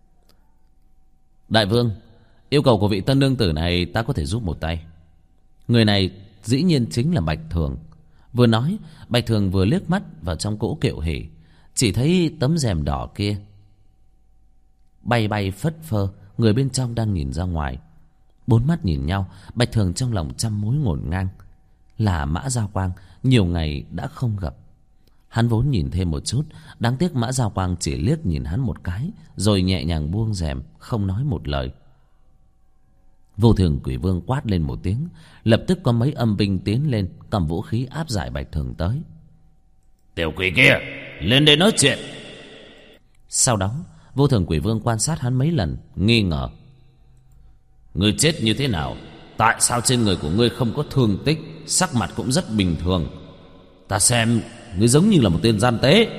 Đại vương, yêu cầu của vị Tân Nương Tử này ta có thể giúp một tay. Người này dĩ nhiên chính là Bạch Thường. Vừa nói, Bạch Thường vừa liếc mắt vào trong cỗ kiệu hỉ, chỉ thấy tấm rèm đỏ kia bay bay phất phơ, người bên trong đang nhìn ra ngoài. Bốn mắt nhìn nhau, Bạch Thường trong lòng trăm mối ngổn ngang. Là Mã Giao Quang, nhiều ngày đã không gặp. Hắn vốn nhìn thêm một chút, đáng tiếc Mã Giao Quang chỉ liếc nhìn hắn một cái, rồi nhẹ nhàng buông rèm, không nói một lời. Vô Thường Quỷ Vương quát lên một tiếng, lập tức có mấy âm binh tiến lên, cầm vũ khí áp giải Bạch Thường tới. Tiểu quỷ kia, lên đây nói chuyện. Sau đó, Vô Thường Quỷ Vương quan sát hắn mấy lần, nghi ngờ. Ngươi chết như thế nào? Tại sao trên người của ngươi không có thương tích, sắc mặt cũng rất bình thường? Ta xem ngươi giống như là một tên gian tế.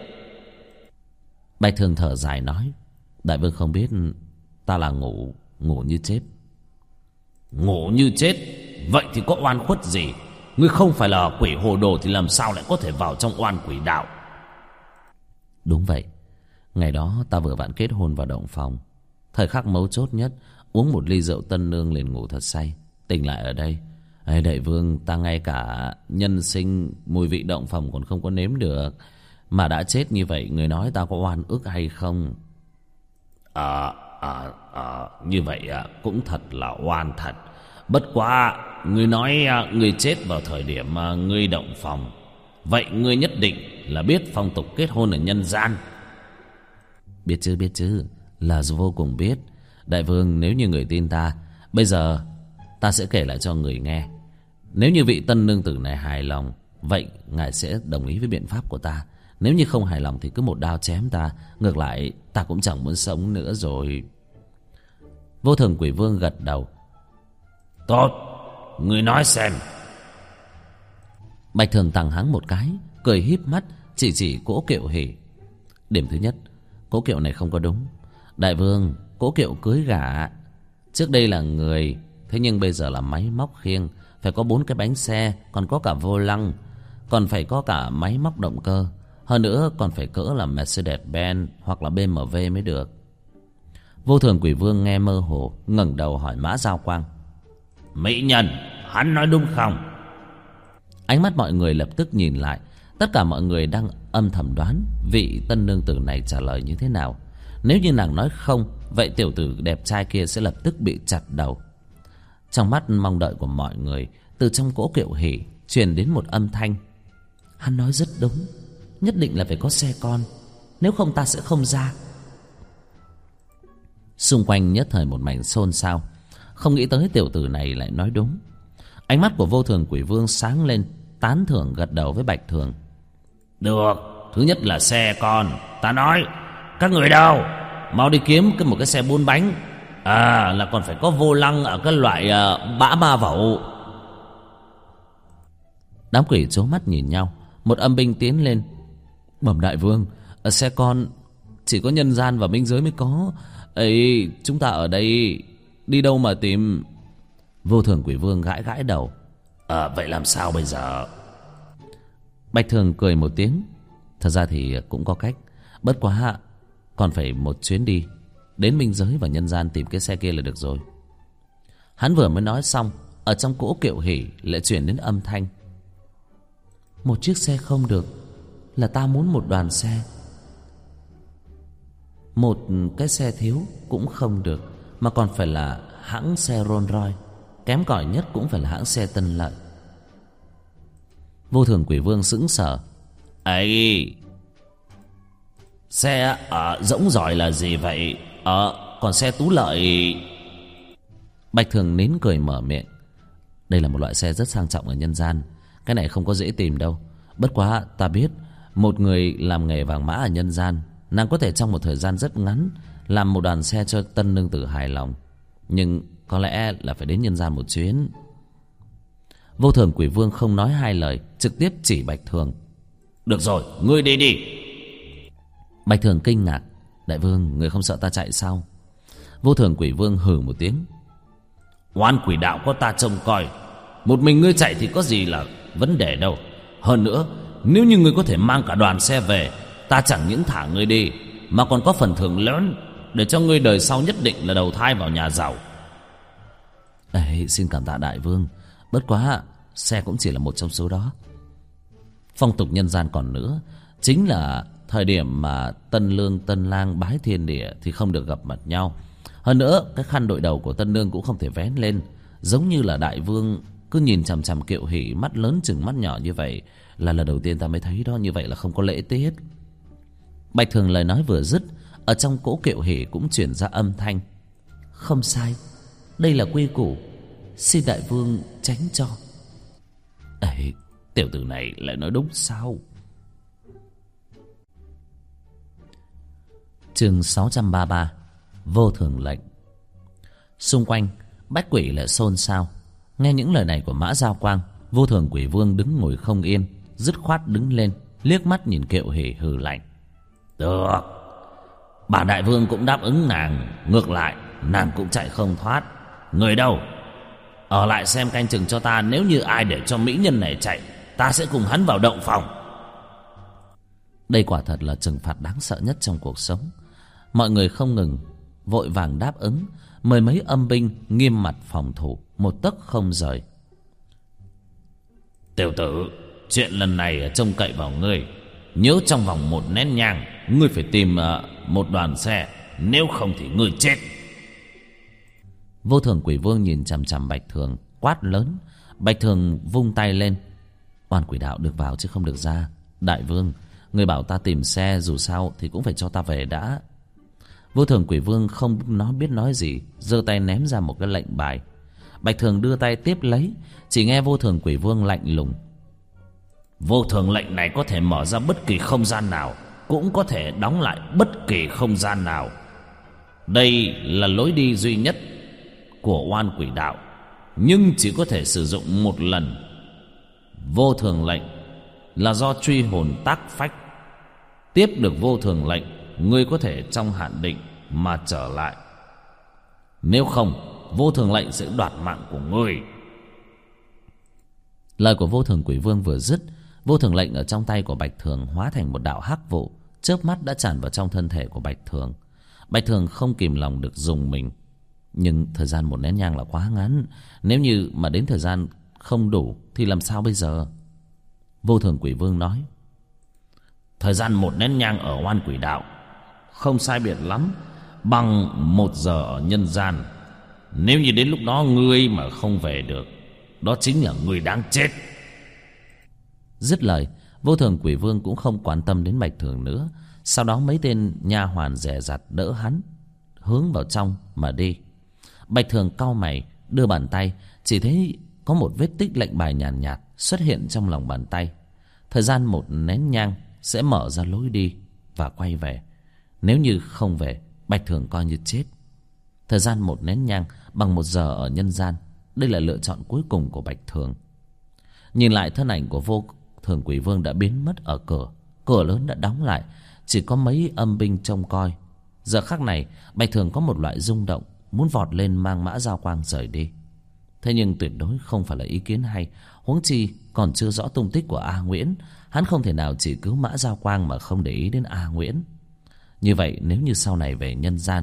Bạch Thường thở dài nói: đại vương không biết, ta là ngủ như chết. Ngủ như chết? Vậy thì có oan khuất gì? Ngươi không phải là quỷ hồ đồ thì làm sao lại có thể vào trong oan quỷ đạo? Đúng vậy, ngày đó ta vừa vặn kết hôn vào động phòng. Thời khắc mấu chốt nhất, uống một ly rượu tân nương liền ngủ thật say. Tỉnh lại ở đây, đại vương, ta ngay cả nhân sinh mùi vị động phòng còn không có nếm được, mà đã chết như vậy, người nói ta có oan ức hay không? Như vậy cũng thật là oan thật. Bất quá ngươi nói ngươi chết vào thời điểm ngươi động phòng, vậy ngươi nhất định là biết phong tục kết hôn ở nhân gian. Biết chứ, là vô cùng biết. Đại vương, nếu như người tin ta, bây giờ ta sẽ kể lại cho người nghe. Nếu như vị Tân Nương Tử này hài lòng, vậy ngài sẽ đồng ý với biện pháp của ta. Nếu như không hài lòng thì cứ một đao chém ta. Ngược lại, ta cũng chẳng muốn sống nữa rồi. Vô Thường Quỷ Vương gật đầu. Tốt, ngươi nói xem. Bạch Thường tằng hắng một cái, cười híp mắt, chỉ cỗ kiệu hỉ. Điểm thứ nhất, cỗ kiệu này không có đúng. Đại vương, cỗ kiệu cưới gả trước đây là người, thế nhưng bây giờ là máy móc khiêng. Phải có 4 cái bánh xe, còn có cả vô lăng, còn phải có cả máy móc động cơ. Hơn nữa còn phải cỡ là Mercedes-Benz hoặc là BMW mới được. Vô Thường Quỷ Vương nghe mơ hồ, ngẩng đầu hỏi Mã Giao Quang: mỹ nhân, hắn nói đúng không? Ánh mắt mọi người lập tức nhìn lại. Tất cả mọi người đang âm thầm đoán vị Tân Nương Tử này trả lời như thế nào. Nếu như nàng nói không, vậy tiểu tử đẹp trai kia sẽ lập tức bị chặt đầu. Trong mắt mong đợi của mọi người, từ trong cỗ kiệu hỉ truyền đến một âm thanh: hắn nói rất đúng, nhất định là phải có xe con, nếu không ta sẽ không ra. Xung quanh nhất thời một mảnh xôn xao. Không nghĩ tới tiểu tử này lại nói đúng. Ánh mắt của Vô Thường Quỷ Vương sáng lên, tán thưởng gật đầu với Bạch Thường. Được, thứ nhất là xe con. Ta nói, các người đâu, mau đi kiếm một cái xe 4 bánh. Là còn phải có vô lăng ở cái loại bã ma vẩu. Đám quỷ trố mắt nhìn nhau. Một âm binh tiến lên: bẩm đại vương, xe con chỉ có nhân gian và minh giới mới có. Ấy, chúng ta ở đây đi đâu mà tìm? Vô Thường Quỷ Vương gãi gãi đầu. Vậy làm sao bây giờ? Bạch Thường cười một tiếng. Thật ra thì cũng có cách, bất quá còn phải một chuyến đi. đến minh giới và nhân gian tìm cái xe kia là được rồi. Hắn vừa mới nói xong, ở trong cỗ kiệu hỉ lại chuyển đến âm thanh: một chiếc xe không được, là ta muốn một đoàn xe. Một cái xe thiếu cũng không được, mà còn phải là hãng xe Rolls Royce, kém cỏi nhất cũng phải là hãng xe Tân Lợi. Vô Thường Quỷ Vương sững sờ. Ấy, xe rỗng giỏi là gì vậy? Còn xe Tú Lợi. Bạch Thường nín cười mở miệng. Đây là một loại xe rất sang trọng ở nhân gian, cái này không có dễ tìm đâu. Bất quá ta biết một người làm nghề vàng mã ở nhân gian, nàng có thể trong một thời gian rất ngắn làm một đoàn xe cho tân nương tử hài lòng, nhưng có lẽ là phải đến nhân gian một chuyến. Vô Thường Quỷ Vương không nói hai lời, trực tiếp chỉ Bạch Thường. Được rồi, ngươi đi đi. Bạch Thường kinh ngạc. Đại vương, người không sợ ta chạy sao? Vô Thường Quỷ Vương hừ một tiếng. Oan quỷ đạo có ta trông coi, một mình ngươi chạy thì có gì là vấn đề đâu. Hơn nữa, nếu như ngươi có thể mang cả đoàn xe về, ta chẳng những thả ngươi đi, mà còn có phần thưởng lớn để cho ngươi đời sau nhất định là đầu thai vào nhà giàu. Ê, xin cảm tạ đại vương. Bất quá xe cũng chỉ là một trong số đó. Phong tục nhân gian còn nữa, chính là thời điểm mà tân lương tân lang bái thiên địa thì không được gặp mặt nhau. Hơn nữa, cái khăn đội đầu của tân nương cũng không thể vén lên. Giống như là đại vương cứ nhìn chằm chằm kiệu hỉ, mắt lớn chừng mắt nhỏ như vậy là lần đầu tiên ta mới thấy đó. Như vậy là không có lễ tiết. Bạch Thường lời nói vừa dứt, ở trong cỗ kiệu hỉ cũng chuyển ra âm thanh: không sai, đây là quy củ, xin đại vương tránh cho. Ê, tiểu tử này lại nói đúng sao? Chương 633 Vô Thường lệnh. Xung quanh bách quỷ lại xôn xao. Nghe những lời này của Mã Giao Quang, Vô Thường Quỷ Vương đứng ngồi không yên, dứt khoát đứng lên, liếc mắt nhìn kiệu hỉ hừ lạnh. Được, bà đại vương cũng đáp ứng nàng, ngược lại nàng cũng chạy không thoát. Người đâu? Ở lại xem canh chừng cho ta, nếu như ai để cho mỹ nhân này chạy, ta sẽ cùng hắn vào động phòng. Đây quả thật là trừng phạt đáng sợ nhất trong cuộc sống. Mọi người không ngừng vội vàng đáp ứng, mười mấy âm binh nghiêm mặt phòng thủ, một tấc không rời. Tiểu tử, chuyện lần này trông cậy vào ngươi. Nhớ trong vòng một nén nhang, ngươi phải tìm một đoàn xe, nếu không thì ngươi chết. Vô Thường Quỷ Vương nhìn chằm chằm Bạch Thường, quát lớn. Bạch Thường vung tay lên. Oan quỷ đạo được vào chứ không được ra. Đại vương, người bảo ta tìm xe, dù sao thì cũng phải cho ta về đã. Vô Thường Quỷ Vương không biết nói gì, giơ tay ném ra một cái lệnh bài. Bạch Thường đưa tay tiếp lấy, chỉ nghe Vô Thường Quỷ Vương lạnh lùng: vô thường lệnh này có thể mở ra bất kỳ không gian nào, cũng có thể đóng lại bất kỳ không gian nào. Đây là lối đi duy nhất của oan quỷ đạo, nhưng chỉ có thể sử dụng một lần. Vô thường lệnh là do truy hồn tác phách. Tiếp được vô thường lệnh, ngươi có thể trong hạn định mà trở lại. Nếu không, vô thường lệnh sẽ đoạt mạng của ngươi. Lời của Vô Thường Quỷ Vương vừa dứt, vô thường lệnh ở trong tay của Bạch Thường hóa thành một đạo hắc vụ, chớp mắt đã tràn vào trong thân thể của Bạch Thường. Bạch Thường không kìm lòng được dùng mình. Nhưng thời gian một nén nhang là quá ngắn, nếu như mà đến thời gian không đủ thì làm sao bây giờ? Vô Thường Quỷ Vương nói: thời gian một nén nhang ở oan quỷ đạo không sai biệt lắm bằng 1 giờ ở nhân gian. Nếu như đến lúc đó ngươi mà không về được, đó chính là ngươi đáng chết. Dứt lời, Vô Thường Quỷ Vương cũng không quan tâm đến Bạch Thường nữa. Sau đó mấy tên nha hoàn dè dặt đỡ hắn hướng vào trong mà đi. Bạch Thường cau mày, đưa bàn tay, chỉ thấy có một vết tích lệnh bài nhàn nhạt xuất hiện trong lòng bàn tay. Thời gian một nén nhang sẽ mở ra lối đi và quay về. Nếu như không về, Bạch Thường coi như chết. Thời gian một nén nhang bằng 1 giờ ở nhân gian, đây là lựa chọn cuối cùng của Bạch Thường. Nhìn lại thân ảnh của Vô Thường Quỷ Vương đã biến mất ở cửa. Cửa lớn đã đóng lại, chỉ có mấy âm binh trông coi. Giờ khắc này, Bạch Thường có một loại rung động, muốn vọt lên mang Mã Giao Quang rời đi. Thế nhưng tuyệt đối không phải là ý kiến hay. Huống chi còn chưa rõ tung tích của A Nguyễn, hắn không thể nào chỉ cứu Mã Giao Quang mà không để ý đến A Nguyễn. Như vậy nếu như sau này về nhân gian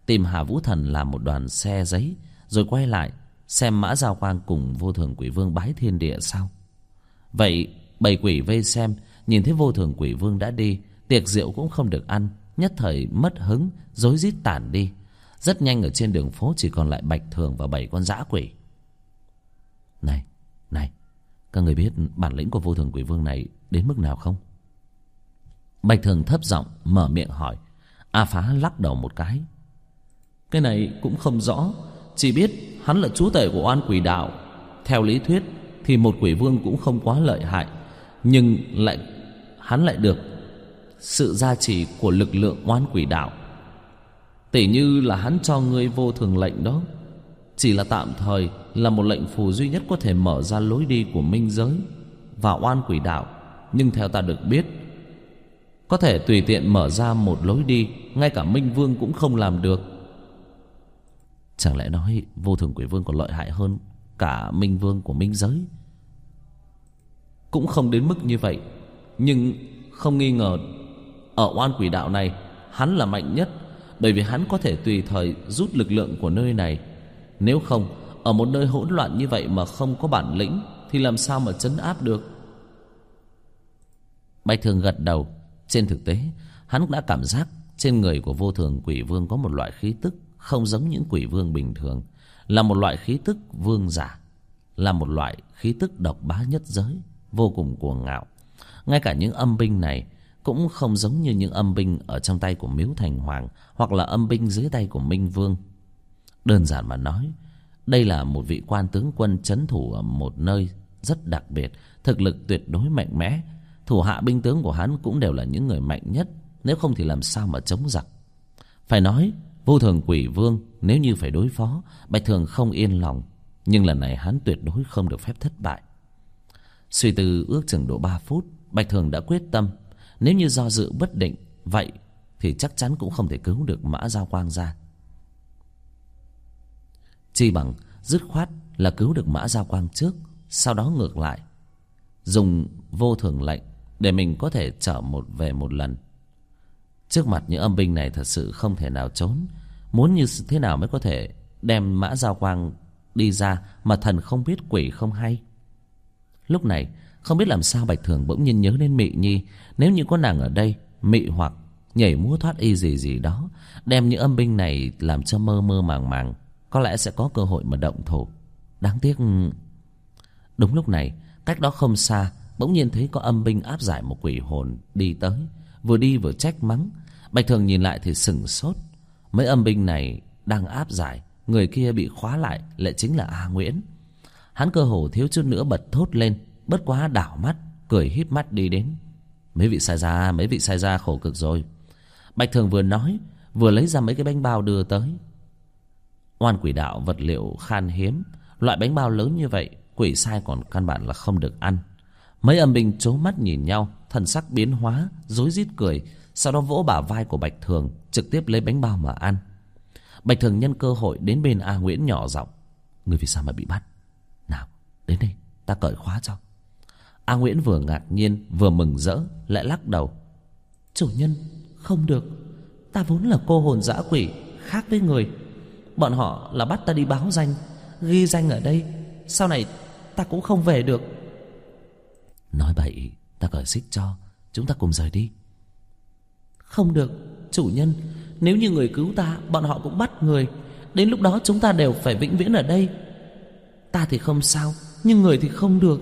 tìm Hà Vũ Thần làm một đoàn xe giấy, rồi quay lại xem Mã Giao Quang cùng Vô Thường Quỷ Vương bái thiên địa sao. Vậy bầy quỷ vây xem, nhìn thấy Vô Thường Quỷ Vương đã đi, tiệc rượu cũng không được ăn, nhất thời mất hứng, rối rít tản đi. Rất nhanh ở trên đường phố chỉ còn lại Bạch Thường và 7 con dã quỷ. Này, các người biết bản lĩnh của Vô Thường Quỷ Vương này đến mức nào không? Bạch Thường thấp giọng mở miệng hỏi. A Phá lắc đầu một cái. Cái này cũng không rõ, chỉ biết hắn là chúa tể của oan quỷ đạo. Theo lý thuyết thì một quỷ vương cũng không quá lợi hại, nhưng hắn lại được sự gia trì của lực lượng oan quỷ đạo. Tỉ như là hắn cho ngươi vô thường lệnh đó, chỉ là tạm thời, là một lệnh phù duy nhất có thể mở ra lối đi của minh giới và oan quỷ đạo. Nhưng theo ta được biết, có thể tùy tiện mở ra một lối đi, ngay cả Minh Vương cũng không làm được. Chẳng lẽ nói Vô Thường Quỷ Vương còn lợi hại hơn cả Minh Vương của minh giới? Cũng không đến mức như vậy, nhưng không nghi ngờ ở oan quỷ đạo này hắn là mạnh nhất, bởi vì hắn có thể tùy thời rút lực lượng của nơi này. Nếu không, ở một nơi hỗn loạn như vậy mà không có bản lĩnh thì làm sao mà trấn áp được? Bạch Thường gật đầu. Trên thực tế, hắn cũng đã cảm giác trên người của Vô Thường Quỷ Vương có một loại khí tức không giống những quỷ vương bình thường, là một loại khí tức vương giả, là một loại khí tức độc bá nhất giới, vô cùng cuồng ngạo. Ngay cả những âm binh này cũng không giống như những âm binh ở trong tay của Miếu Thành Hoàng, hoặc là âm binh dưới tay của Minh Vương. Đơn giản mà nói, đây là một vị quan tướng quân trấn thủ ở một nơi rất đặc biệt, thực lực tuyệt đối mạnh mẽ. Thủ hạ binh tướng của hắn cũng đều là những người mạnh nhất, nếu không thì làm sao mà chống giặc. Phải nói Vô Thường Quỷ Vương nếu như phải đối phó, Bạch Thường không yên lòng, nhưng lần này hắn tuyệt đối không được phép thất bại. Suy tư ước chừng độ 3 phút, Bạch Thường đã quyết tâm, nếu như do dự bất định, vậy thì chắc chắn cũng không thể cứu được Mã Giao Quang ra. Chi bằng dứt khoát là cứu được Mã Giao Quang trước, sau đó ngược lại dùng vô thường lệnh để mình có thể trở về một lần. Trước mặt những âm binh này thật sự không thể nào trốn. Muốn như thế nào mới có thể đem Mã Giao Quang đi ra mà thần không biết quỷ không hay. Lúc này không biết làm sao Bạch Thường bỗng nhiên nhớ đến Mị Nhi. Nếu như có nàng ở đây, mị hoặc nhảy múa thoát y gì đó, đem những âm binh này làm cho mơ mơ màng màng, có lẽ sẽ có cơ hội mà động thủ. Đáng tiếc. Đúng lúc này, cách đó không xa bỗng nhiên thấy có âm binh áp giải một quỷ hồn đi tới, vừa đi vừa trách mắng. Bạch Thường nhìn lại thì sửng sốt. Mấy âm binh này đang áp giải người kia bị khóa lại chính là A Nguyễn. Hắn cơ hồ thiếu chút nữa bật thốt lên, bất quá đảo mắt cười híp mắt đi đến. Mấy vị sai gia khổ cực rồi. Bạch Thường vừa nói vừa lấy ra mấy cái bánh bao đưa tới. Oan quỷ đạo vật liệu khan hiếm, loại bánh bao lớn như vậy quỷ sai còn căn bản là không được ăn. Mấy âm binh trố mắt nhìn nhau, thần sắc biến hóa, rối rít cười, sau đó vỗ bả vai của Bạch Thường, trực tiếp lấy bánh bao mà ăn. Bạch Thường nhân cơ hội đến bên A Nguyễn nhỏ giọng: Người vì sao mà bị bắt? Nào, đến đây, ta cởi khóa cho. A Nguyễn vừa ngạc nhiên vừa mừng rỡ, lại lắc đầu: Chủ nhân, không được. Ta vốn là cô hồn dã quỷ, khác với người. Bọn họ là bắt ta đi báo danh, ghi danh ở đây, sau này ta cũng không về được. Nói bậy, ta cởi xích cho, chúng ta cùng rời đi. Không được, chủ nhân. Nếu như người cứu ta, bọn họ cũng bắt người. Đến lúc đó chúng ta đều phải vĩnh viễn ở đây. Ta thì không sao, nhưng người thì không được.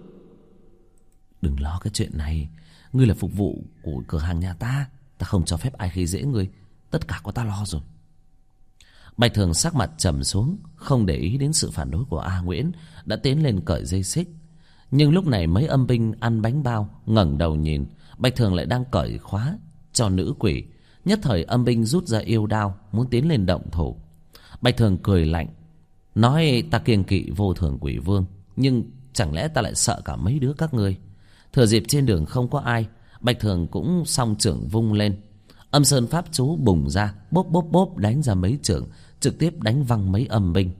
Đừng lo cái chuyện này. Ngươi là phục vụ của cửa hàng nhà ta, ta không cho phép ai khi dễ ngươi. Tất cả có ta lo rồi. Bạch Thường sắc mặt trầm xuống, không để ý đến sự phản đối của A Nguyễn, đã tiến lên cởi dây xích. Nhưng lúc này mấy âm binh ăn bánh bao ngẩng đầu nhìn, Bạch Thường lại đang cởi khóa cho nữ quỷ. Nhất thời âm binh rút ra yêu đao muốn tiến lên động thủ. Bạch Thường cười lạnh, nói: Ta kiêng kỵ Vô Thường Quỷ Vương, nhưng chẳng lẽ ta lại sợ cả mấy đứa các ngươi? Thừa dịp trên đường không có ai, Bạch Thường cũng song trưởng vung lên, âm sơn pháp chú bùng ra, bốp bốp bốp đánh ra mấy chưởng, trực tiếp đánh văng mấy âm binh.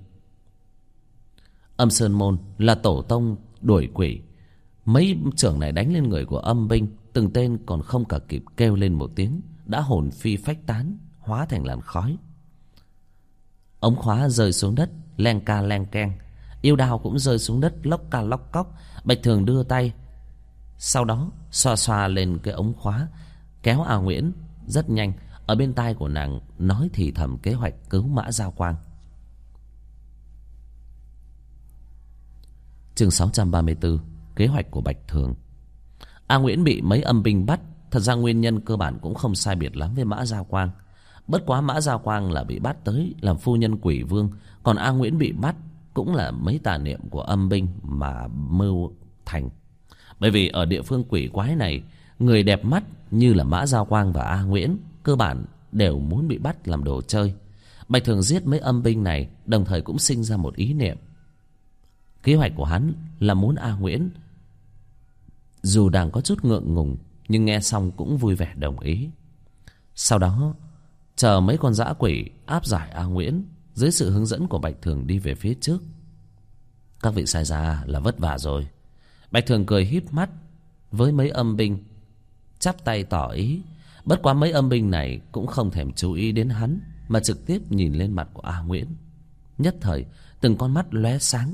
Âm Sơn Môn là tổ tông đuổi quỷ, mấy chưởng này đánh lên người của âm binh, từng tên còn không cả kịp kêu lên một tiếng, đã hồn phi phách tán, hóa thành làn khói. Ống khóa rơi xuống đất leng ca leng keng, yêu đao cũng rơi xuống đất lóc ca lóc cóc. Bạch Thường đưa tay, sau đó xoa xoa lên cái ống khóa, kéo A Nguyễn. Rất nhanh, ở bên tai của nàng nói thì thầm kế hoạch cứu Mã Giao Quang. Chương 634, kế hoạch của Bạch Thường. A Nguyễn bị mấy âm binh bắt, thật ra nguyên nhân cơ bản cũng không sai biệt lắm với Mã Giao Quang. Bất quá Mã Giao Quang là bị bắt tới làm phu nhân Quỷ Vương, còn A Nguyễn bị bắt cũng là mấy tà niệm của âm binh mà mưu thành. Bởi vì ở địa phương quỷ quái này, người đẹp mắt như là Mã Giao Quang và A Nguyễn cơ bản đều muốn bị bắt làm đồ chơi. Bạch Thường giết mấy âm binh này, đồng thời cũng sinh ra một ý niệm. Kế hoạch của hắn là muốn A Nguyễn, dù đang có chút ngượng ngùng, nhưng nghe xong cũng vui vẻ đồng ý. Sau đó chờ mấy con dã quỷ áp giải A Nguyễn, dưới sự hướng dẫn của Bạch Thường đi về phía trước. Các vị sai ra là vất vả rồi. Bạch Thường cười híp mắt với mấy âm binh, chắp tay tỏ ý. Bất quá mấy âm binh này cũng không thèm chú ý đến hắn, mà trực tiếp nhìn lên mặt của A Nguyễn. Nhất thời từng con mắt lóe sáng.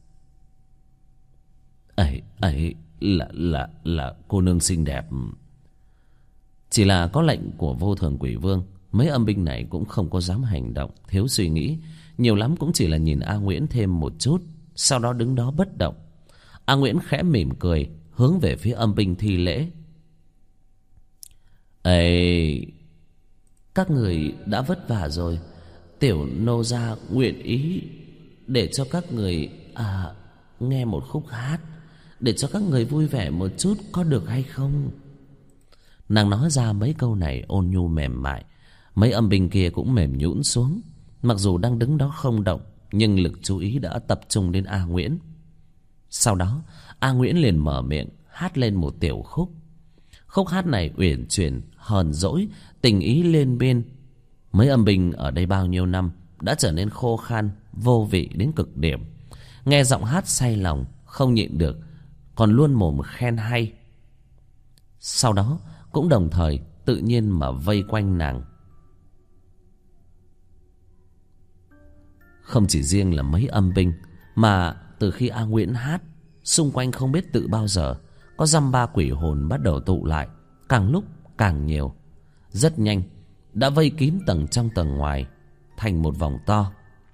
Ấy là cô nương xinh đẹp. Chỉ là có lệnh của Vô Thường Quỷ Vương, mấy âm binh này cũng không có dám hành động thiếu suy nghĩ. Nhiều lắm cũng chỉ là nhìn A Nguyễn thêm một chút, sau đó đứng đó bất động. A Nguyễn khẽ mỉm cười, hướng về phía âm binh thi lễ. Ê, các người đã vất vả rồi, tiểu nô gia nguyện ý để cho các người nghe một khúc hát, để cho các người vui vẻ một chút, có được hay không? Nàng nói ra mấy câu này ôn nhu mềm mại. Mấy âm binh kia cũng mềm nhũn xuống. Mặc dù đang đứng đó không động, nhưng lực chú ý đã tập trung đến A Nguyễn. Sau đó A Nguyễn liền mở miệng hát lên một tiểu khúc. Khúc hát này uyển chuyển, hờn dỗi, tình ý lên biên. Mấy âm binh ở đây bao nhiêu năm đã trở nên khô khan, vô vị đến cực điểm. Nghe giọng hát say lòng, không nhịn được, còn luôn mồm khen hay. Sau đó cũng đồng thời tự nhiên mà vây quanh nàng. Không chỉ riêng là mấy âm binh, mà từ khi A Nguyễn hát, xung quanh không biết tự bao giờ có dăm ba quỷ hồn bắt đầu tụ lại, càng lúc càng nhiều. Rất nhanh đã vây kín tầng trong tầng ngoài thành một vòng to.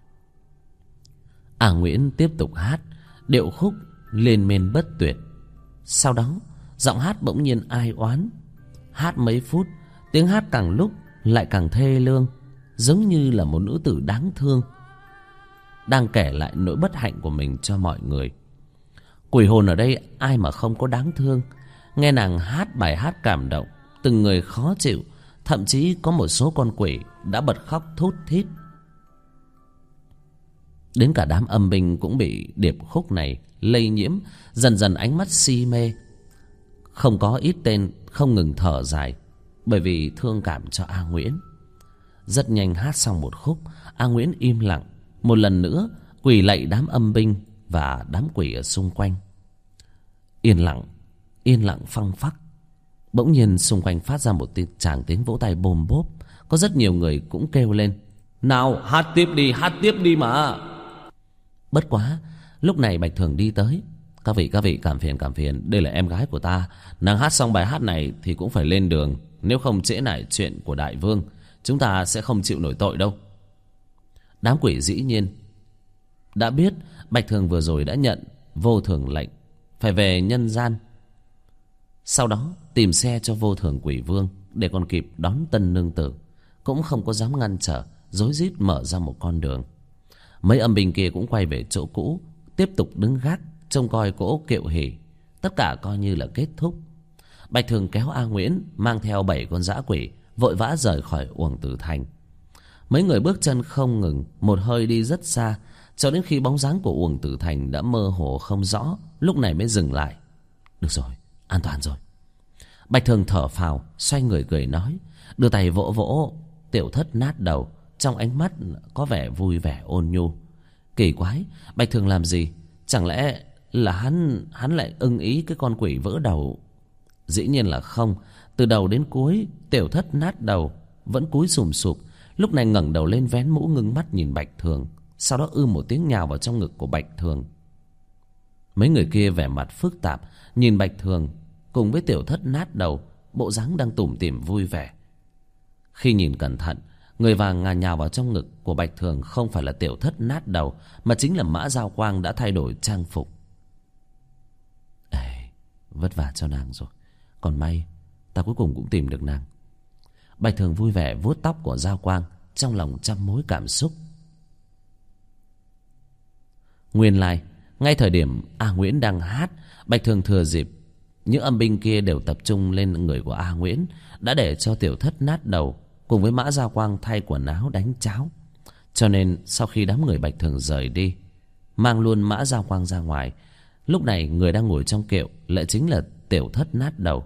A Nguyễn tiếp tục hát, điệu khúc liên miên bất tuyệt. Sau đó giọng hát bỗng nhiên ai oán. Hát mấy phút, tiếng hát càng lúc lại càng thê lương, giống như là một nữ tử đáng thương đang kể lại nỗi bất hạnh của mình cho mọi người. Quỷ hồn ở đây ai mà không có đáng thương. Nghe nàng hát bài hát cảm động, từng người khó chịu, thậm chí có một số con quỷ đã bật khóc thút thít. Đến cả đám âm binh cũng bị điệp khúc này lây nhiễm, dần dần ánh mắt si mê. Không có ít tên không ngừng thở dài, bởi vì thương cảm cho A Nguyễn. Rất nhanh hát xong một khúc, A Nguyễn im lặng, một lần nữa quỳ lạy đám âm binh và đám quỷ ở xung quanh. Yên lặng phăng phắc. Bỗng nhiên xung quanh phát ra một tràng tiếng vỗ tay bồm bốp. Có rất nhiều người cũng kêu lên: nào, hát tiếp đi mà. Bất quá lúc này Bạch Thường đi tới. Các vị cảm phiền, đây là em gái của ta. Nàng hát xong bài hát này thì cũng phải lên đường, nếu không trễ nải chuyện của đại vương, chúng ta sẽ không chịu nổi tội đâu. Đám quỷ dĩ nhiên đã biết Bạch Thường vừa rồi đã nhận Vô Thường lệnh phải về nhân gian, sau đó tìm xe cho Vô Thường Quỷ Vương để còn kịp đón tân nương tử, cũng không có dám ngăn trở, rối rít mở ra một con đường. Mấy âm binh kia cũng quay về chỗ cũ, tiếp tục đứng gác trông coi cỗ kiệu hỉ. Tất cả coi như là kết thúc. Bạch Thường kéo A Nguyễn mang theo 7 con dã quỷ vội vã rời khỏi Uổng Tử Thành. Mấy người bước chân không ngừng, một hơi đi rất xa, cho đến khi bóng dáng của Uổng Tử Thành đã mơ hồ không rõ, lúc này mới dừng lại. Được rồi, an toàn rồi. Bạch Thường thở phào, xoay người cười nói, đưa tay vỗ vỗ Tiểu Thất nát đầu, trong ánh mắt có vẻ vui vẻ ôn nhu. Kỳ quái, Bạch Thường làm gì? Chẳng lẽ là hắn lại ưng ý cái con quỷ vỡ đầu? Dĩ nhiên là không. Từ đầu đến cuối Tiểu Thất nát đầu vẫn cúi sùm sụp, Lúc này ngẩng đầu lên vén mũ ngưng mắt nhìn Bạch Thường, sau đó một tiếng nhào vào trong ngực của Bạch Thường. Mấy người kia vẻ mặt phức tạp nhìn Bạch Thường cùng với Tiểu Thất nát đầu, bộ dáng đang tủm tỉm vui vẻ. Khi nhìn cẩn thận, người vàng nhào vào trong ngực của Bạch Thường không phải là Tiểu Thất nát đầu, mà chính là Mã Giao Quang đã thay đổi trang phục. Ê, vất vả cho nàng rồi, còn may ta cuối cùng cũng tìm được nàng. Bạch Thường vui vẻ vuốt tóc của Giao Quang, trong lòng trăm mối cảm xúc. Nguyên lai ngay thời điểm A Nguyễn đang hát, Bạch Thường thừa dịp những âm binh kia đều tập trung lên người của A Nguyễn, đã để cho Tiểu Thất nát đầu cùng với Mã Giao Quang thay quần áo đánh cháo. Cho nên sau khi đám người Bạch Thường rời đi, mang luôn Mã Giao Quang ra ngoài, lúc này người đang ngồi trong kiệu lại chính là Tiểu Thất nát đầu.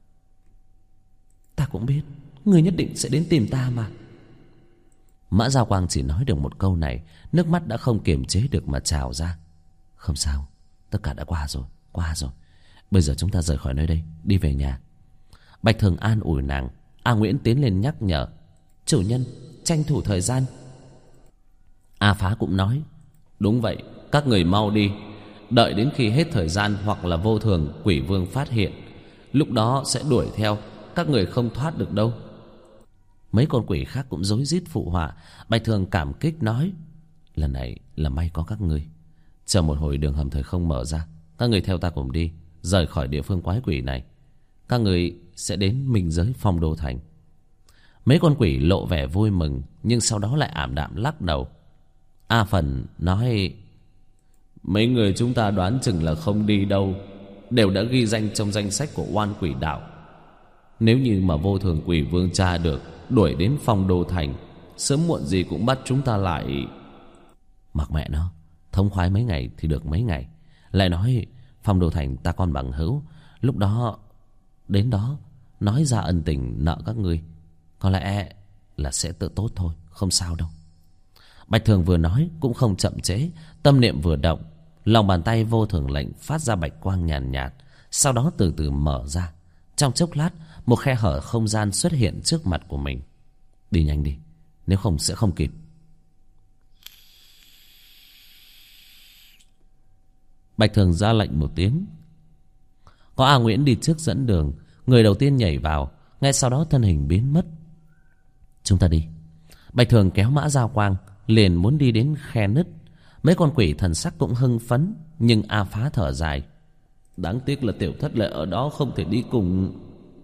Ta cũng biết người nhất định sẽ đến tìm ta mà. Mã Giao Quang chỉ nói được một câu này, nước mắt đã không kiềm chế được mà trào ra. Không sao, tất cả đã qua rồi. Bây giờ chúng ta rời khỏi nơi đây, đi về nhà. Bạch Thường an ủi nàng. A Nguyễn tiến lên nhắc nhở. Chủ nhân, tranh thủ thời gian. A Phá cũng nói. Đúng vậy, các người mau đi. Đợi đến khi hết thời gian hoặc là vô thường quỷ vương phát hiện, lúc đó sẽ đuổi theo, các người không thoát được đâu. Mấy con quỷ khác cũng rối rít phụ họa. Bạch Thường cảm kích nói. Lần này là may có các ngươi. Chờ một hồi đường hầm thời không mở ra, các người theo ta cùng đi, rời khỏi địa phương quái quỷ này. Các người sẽ đến minh giới Phong Đô Thành. Mấy con quỷ lộ vẻ vui mừng, nhưng sau đó lại ảm đạm lắc đầu. A Phần nói. Mấy người chúng ta đoán chừng là không đi đâu, đều đã ghi danh trong danh sách của oan quỷ đạo. Nếu như mà vô thường quỷ vương tra được, đuổi đến Phong Đô Thành, sớm muộn gì cũng bắt chúng ta lại. Mặc mẹ nó, thống khoái mấy ngày thì được mấy ngày. Lại nói Phong Đô Thành ta con bằng hữu, lúc đó đến đó nói ra ân tình nợ các ngươi, có lẽ là sẽ tự tốt thôi, không sao đâu. Bạch Thường vừa nói cũng không chậm trễ, tâm niệm vừa động, lòng bàn tay vô thường lệnh phát ra bạch quang nhàn nhạt, sau đó từ từ mở ra. Trong chốc lát, một khe hở không gian xuất hiện trước mặt của mình. Đi nhanh đi, nếu không sẽ không kịp. Bạch Thường ra lệnh một tiếng. Có A Nguyễn đi trước dẫn đường, người đầu tiên nhảy vào, ngay sau đó thân hình biến mất. Chúng ta đi. Bạch Thường kéo Mã Giao Quang liền muốn đi đến khe nứt. Mấy con quỷ thần sắc cũng hưng phấn, nhưng A Phá thở dài. Đáng tiếc là Tiểu Thất lại ở đó, không thể đi cùng.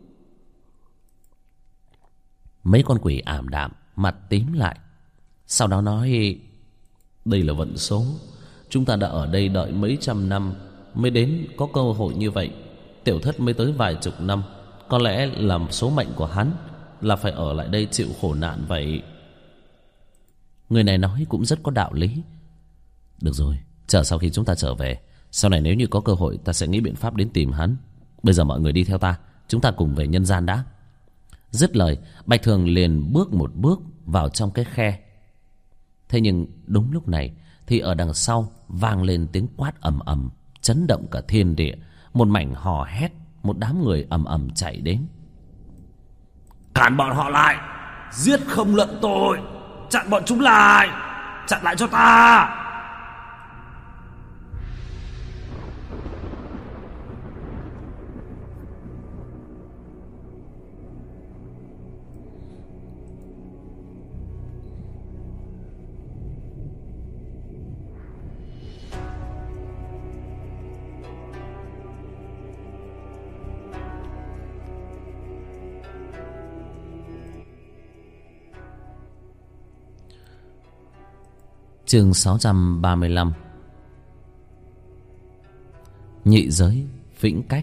Mấy con quỷ ảm đạm, mặt tím lại, sau đó nói. Đây là vận số, chúng ta đã ở đây đợi mấy trăm năm mới đến có cơ hội như vậy. Tiểu Thất mới tới vài chục năm, có lẽ là số mệnh của hắn là phải ở lại đây chịu khổ nạn vậy. Người này nói cũng rất có đạo lý. Được rồi, chờ sau khi chúng ta trở về, sau này nếu như có cơ hội ta sẽ nghĩ biện pháp đến tìm hắn. Bây giờ mọi người đi theo ta, chúng ta cùng về nhân gian đã. Dứt lời, Bạch Thường liền bước một bước vào trong cái khe. Thế nhưng đúng lúc này thì ở đằng sau vang lên tiếng quát ầm ầm, chấn động cả thiên địa. Một mảnh hò hét, một đám người ầm ầm chạy đến. Cản bọn họ lại, giết không luận tội, chặn bọn chúng lại, chặn lại cho ta. Chương 635. Nhị giới vĩnh cách.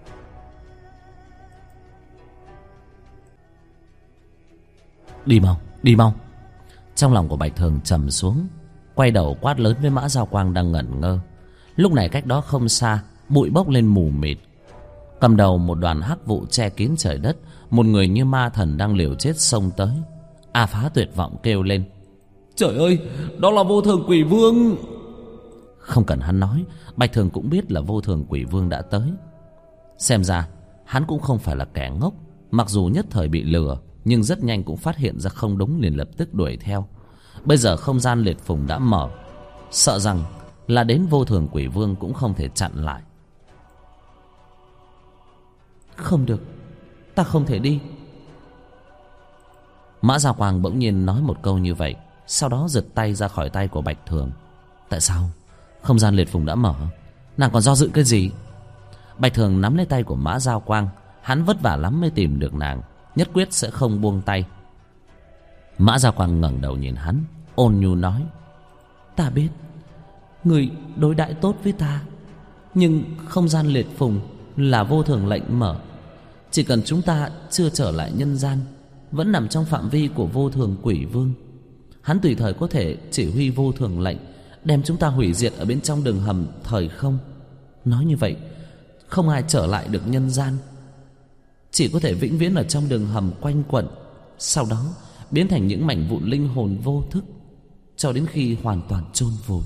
Đi mau, đi mau. Trong lòng của Bạch Thường trầm xuống, quay đầu quát lớn với Mã Giao Quang đang ngẩn ngơ. Lúc này cách đó không xa, bụi bốc lên mù mịt. Cầm đầu một đoàn hắc vụ che kín trời đất, một người như ma thần đang liều chết xông tới. A Phá tuyệt vọng kêu lên. Trời ơi, đó là vô thường quỷ vương. Không cần hắn nói, Bạch Thường cũng biết là vô thường quỷ vương đã tới. Xem ra hắn cũng không phải là kẻ ngốc, mặc dù nhất thời bị lừa, nhưng rất nhanh cũng phát hiện ra không đúng, liền lập tức đuổi theo. Bây giờ không gian liệt phùng đã mở, sợ rằng là đến vô thường quỷ vương cũng không thể chặn lại. Không được, ta không thể đi. Mã Gia Quang bỗng nhiên nói một câu như vậy, sau đó giật tay ra khỏi tay của Bạch Thường. Tại sao? Không gian liệt phùng đã mở, nàng còn do dự cái gì? Bạch Thường nắm lấy tay của Mã Gia Quang. Hắn vất vả lắm mới tìm được nàng, nhất quyết sẽ không buông tay. Mã Gia Quang ngẩng đầu nhìn hắn, ôn nhu nói: Ta biết người đối đãi tốt với ta, nhưng không gian liệt phùng là vô thường lệnh mở. Chỉ cần chúng ta chưa trở lại nhân gian, vẫn nằm trong phạm vi của vô thường quỷ vương, hắn tùy thời có thể chỉ huy vô thường lệnh đem chúng ta hủy diệt ở bên trong đường hầm thời không. Nói như vậy, không ai trở lại được nhân gian, chỉ có thể vĩnh viễn ở trong đường hầm quanh quẩn, sau đó biến thành những mảnh vụn linh hồn vô thức, cho đến khi hoàn toàn chôn vùi.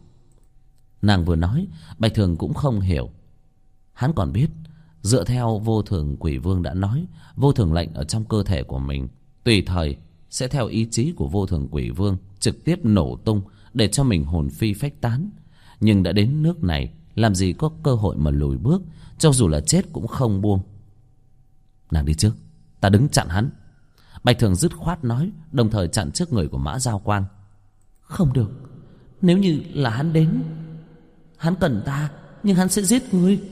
Nàng vừa nói, Bạch Thường cũng không hiểu. Hắn còn biết, dựa theo vô thường quỷ vương đã nói, vô thường lệnh ở trong cơ thể của mình tùy thời sẽ theo ý chí của vô thường quỷ vương trực tiếp nổ tung, để cho mình hồn phi phách tán. Nhưng đã đến nước này, làm gì có cơ hội mà lùi bước, cho dù là chết cũng không buông. Nàng đi trước, ta đứng chặn hắn. Bạch Thường dứt khoát nói, đồng thời chặn trước người của Mã Giao Quang. Không được, nếu như là hắn đến, hắn cần ta, nhưng hắn sẽ giết ngươi.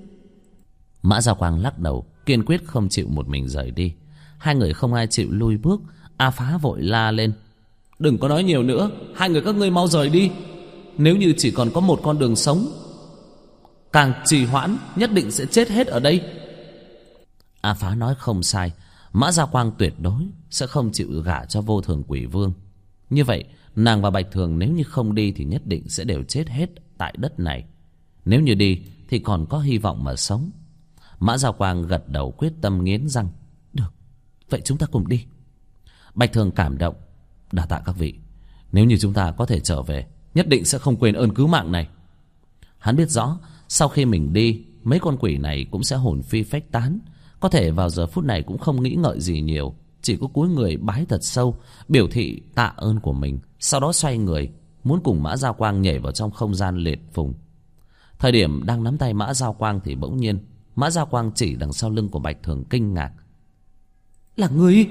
Mã Giao Quang lắc đầu, kiên quyết không chịu một mình rời đi. Hai người không ai chịu lui bước. A Phá vội la lên: Đừng có nói nhiều nữa, hai người các ngươi mau rời đi. Nếu như chỉ còn có một con đường sống, càng trì hoãn nhất định sẽ chết hết ở đây. A Phá nói không sai, Mã Gia Quang tuyệt đối sẽ không chịu gả cho vô thường quỷ vương. Như vậy, nàng và Bạch Thường nếu như không đi thì nhất định sẽ đều chết hết tại đất này. Nếu như đi thì còn có hy vọng mà sống. Mã Gia Quang gật đầu quyết tâm nghiến răng: Được, vậy chúng ta cùng đi. Bạch Thường cảm động: Đa tạ các vị, nếu như chúng ta có thể trở về, nhất định sẽ không quên ơn cứu mạng này. Hắn biết rõ sau khi mình đi, mấy con quỷ này cũng sẽ hồn phi phách tán. Có thể vào giờ phút này cũng không nghĩ ngợi gì nhiều, chỉ có cúi người bái thật sâu, biểu thị tạ ơn của mình. Sau đó xoay người muốn cùng Mã Gia Quang nhảy vào trong không gian liệt phùng. Thời điểm đang nắm tay Mã Gia Quang thì bỗng nhiên Mã Gia Quang chỉ đằng sau lưng của Bạch Thường kinh ngạc: Là ngươi?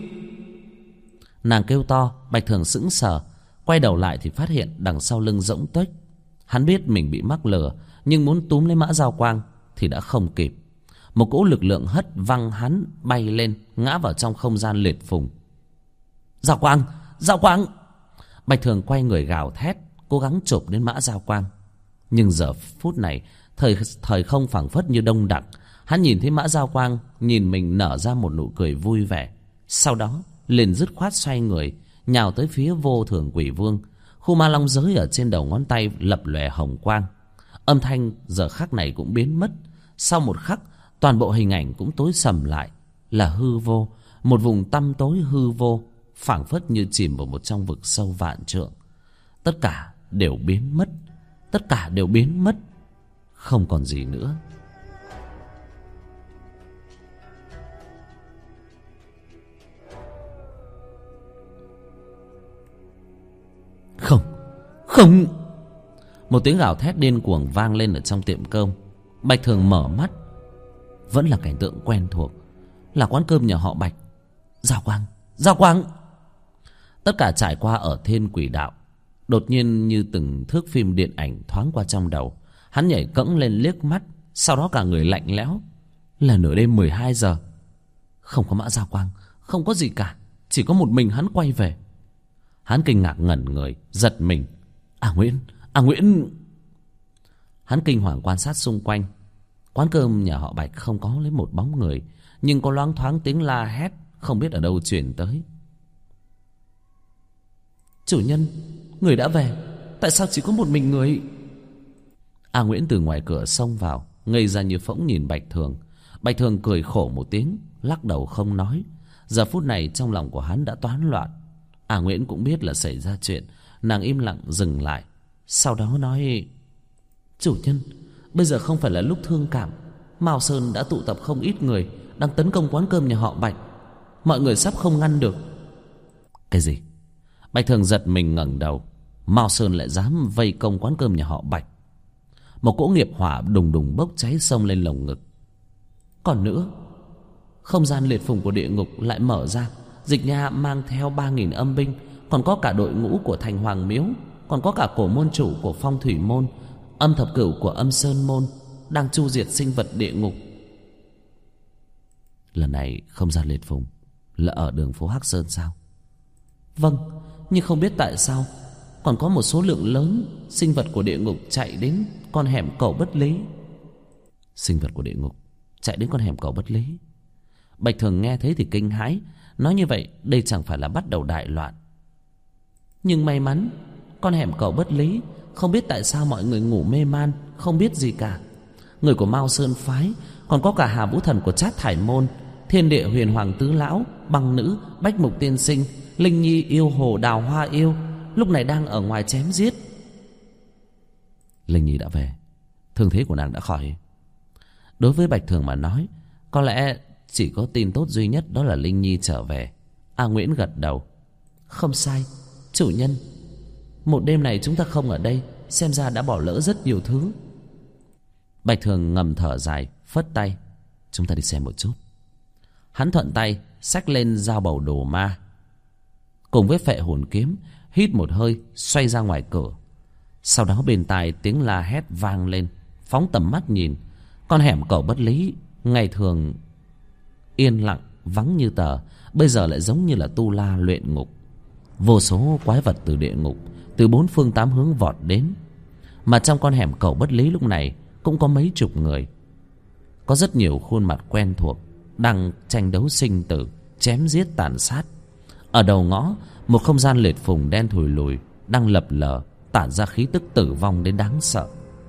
Nàng kêu to. Bạch Thường sững sờ, quay đầu lại thì phát hiện đằng sau lưng rỗng tuếch. Hắn biết mình bị mắc lừa, nhưng muốn túm lấy Mã Gia Quang thì đã không kịp. Một cỗ lực lượng hất văng hắn bay lên, ngã vào trong không gian liệt phùng. Gia Quang! Gia Quang! Bạch Thường quay người gào thét, cố gắng chộp đến Mã Gia Quang. Nhưng giờ phút này thời không phảng phất như đông đặc. Hắn nhìn thấy Mã Gia Quang nhìn mình nở ra một nụ cười vui vẻ, sau đó liền dứt khoát xoay người nhào tới phía vô thường quỷ vương. Khu ma long giới ở trên đầu ngón tay lập lòe hồng quang. Âm thanh giờ khắc này cũng biến mất. Sau một khắc, toàn bộ hình ảnh cũng tối sầm lại, là hư vô, một vùng tăm tối hư vô, phảng phất như chìm vào một trong vực sâu vạn trượng. Tất cả đều biến mất, tất cả đều biến mất, không còn gì nữa. Không, không! Một tiếng gào thét điên cuồng vang lên ở trong tiệm cơm. Bạch Thường mở mắt, vẫn là cảnh tượng quen thuộc, là quán cơm nhà họ Bạch. Gia Quang! Gia Quang! Tất cả trải qua ở Thiên Quỷ Đạo. Đột nhiên như từng thước phim điện ảnh thoáng qua trong đầu. Hắn nhảy cẫng lên liếc mắt, sau đó cả người lạnh lẽo. Là nửa đêm 12 giờ. Không có Mã Gia Quang, không có gì cả, chỉ có một mình hắn quay về. Hắn kinh ngạc ngẩn người, giật mình. Nguyễn! Nguyễn! Hắn kinh hoàng quan sát xung quanh. Quán cơm nhà họ Bạch không có lấy một bóng người, nhưng có loáng thoáng tiếng la hét không biết ở đâu truyền tới. Chủ nhân, người đã về, tại sao chỉ có một mình người? Nguyễn từ ngoài cửa xông vào, ngây ra như phỗng nhìn Bạch Thường. Bạch Thường cười khổ một tiếng, lắc đầu không nói. Giờ phút này trong lòng của hắn đã toán loạn. Nguyễn cũng biết là xảy ra chuyện. Nàng im lặng dừng lại, sau đó nói: Chủ nhân, bây giờ không phải là lúc thương cảm. Mao Sơn đã tụ tập không ít người, đang tấn công quán cơm nhà họ Bạch. mọi người sắp không ngăn được. Cái gì? Bạch Thường giật mình ngẩng đầu. Mao Sơn lại dám vây công quán cơm nhà họ Bạch. Một cỗ nghiệp hỏa đùng đùng bốc cháy xông lên lồng ngực. Còn nữa, không gian liệt phùng của địa ngục lại mở ra. Dịch Nha mang theo 3.000 âm binh, còn có cả đội ngũ của Thành Hoàng Miếu, còn có cả cổ môn chủ của Phong Thủy Môn, âm thập cửu của Âm Sơn Môn, đang chu diệt sinh vật địa ngục. Lần này không gian liệt phùng là ở đường phố Hắc Sơn sao? Vâng, nhưng không biết tại sao còn có một số lượng lớn sinh vật của địa ngục chạy đến con hẻm cầu Bất Lý. Sinh vật của địa ngục chạy đến con hẻm cầu Bất Lý. Bạch Thường nghe thấy thì kinh hãi. Nói như vậy đây chẳng phải là bắt đầu đại loạn. Nhưng may mắn con hẻm cầu Bất Lý, không biết tại sao mọi người ngủ mê man, không biết gì cả. Người của Mao Sơn phái, còn có cả Hà Vũ Thần của Trát Thải Môn, Thiên Địa Huyền Hoàng Tứ Lão, Băng Nữ, Bách Mục Tiên Sinh, Linh Nhi Yêu Hồ, Đào Hoa Yêu, lúc này đang ở ngoài chém giết. Linh Nhi đã về, thương thế của nàng đã khỏi. Đối với Bạch Thường mà nói, có lẽ chỉ có tin tốt duy nhất, đó là Linh Nhi trở về. A Nguyễn gật đầu. Không sai, chủ nhân. Một đêm này chúng ta không ở đây, xem ra đã bỏ lỡ rất nhiều thứ. Bạch Thường ngầm thở dài, phất tay. Chúng ta đi xem một chút. Hắn thuận tay xách lên dao bầu đồ ma cùng với phệ hồn kiếm, hít một hơi xoay ra ngoài cửa. Sau đó bên tai tiếng la hét vang lên. Phóng tầm mắt nhìn, con hẻm cầu Bất Lý ngày thường yên lặng vắng như tờ, bây giờ lại giống như là tu la luyện ngục. Vô số quái vật từ địa ngục, từ bốn phương tám hướng vọt đến. Mà trong con hẻm cầu Bất Lý lúc này cũng có mấy chục người. Có rất nhiều khuôn mặt quen thuộc đang tranh đấu sinh tử, chém giết tàn sát. Ở đầu ngõ, một không gian liệt phùng đen thùi lùi đang lập lờ, tản ra khí tức tử vong đến đáng sợ.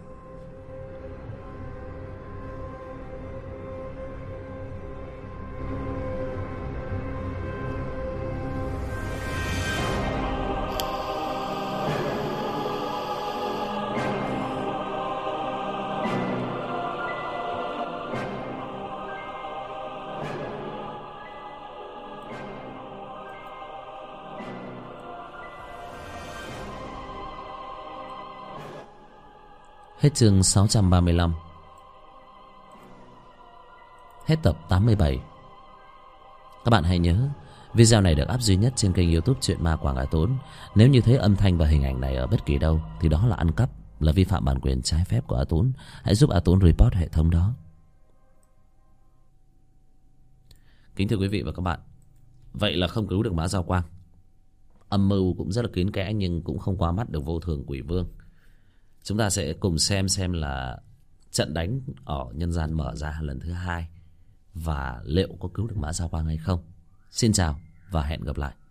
Hết chương 635. Hết tập 87. Các bạn hãy nhớ, video này được up duy nhất trên kênh YouTube Truyện Ma Quảng Ngãi Tốn. Nếu như thấy âm thanh và hình ảnh này ở bất kỳ đâu thì đó là ăn cắp, là vi phạm bản quyền trái phép của A Tốn. Hãy giúp A Tốn report hệ thống đó. Kính thưa quý vị và các bạn, vậy là không cứu được Mã Giao Quang. Âm mưu cũng rất là kín kẽ nhưng cũng không qua mắt được Vô Thường Quỷ Vương. Chúng ta sẽ cùng xem là trận đánh ở nhân gian mở ra lần thứ 2 và liệu có cứu được Mã Giao Quang hay không. Xin chào và hẹn gặp lại.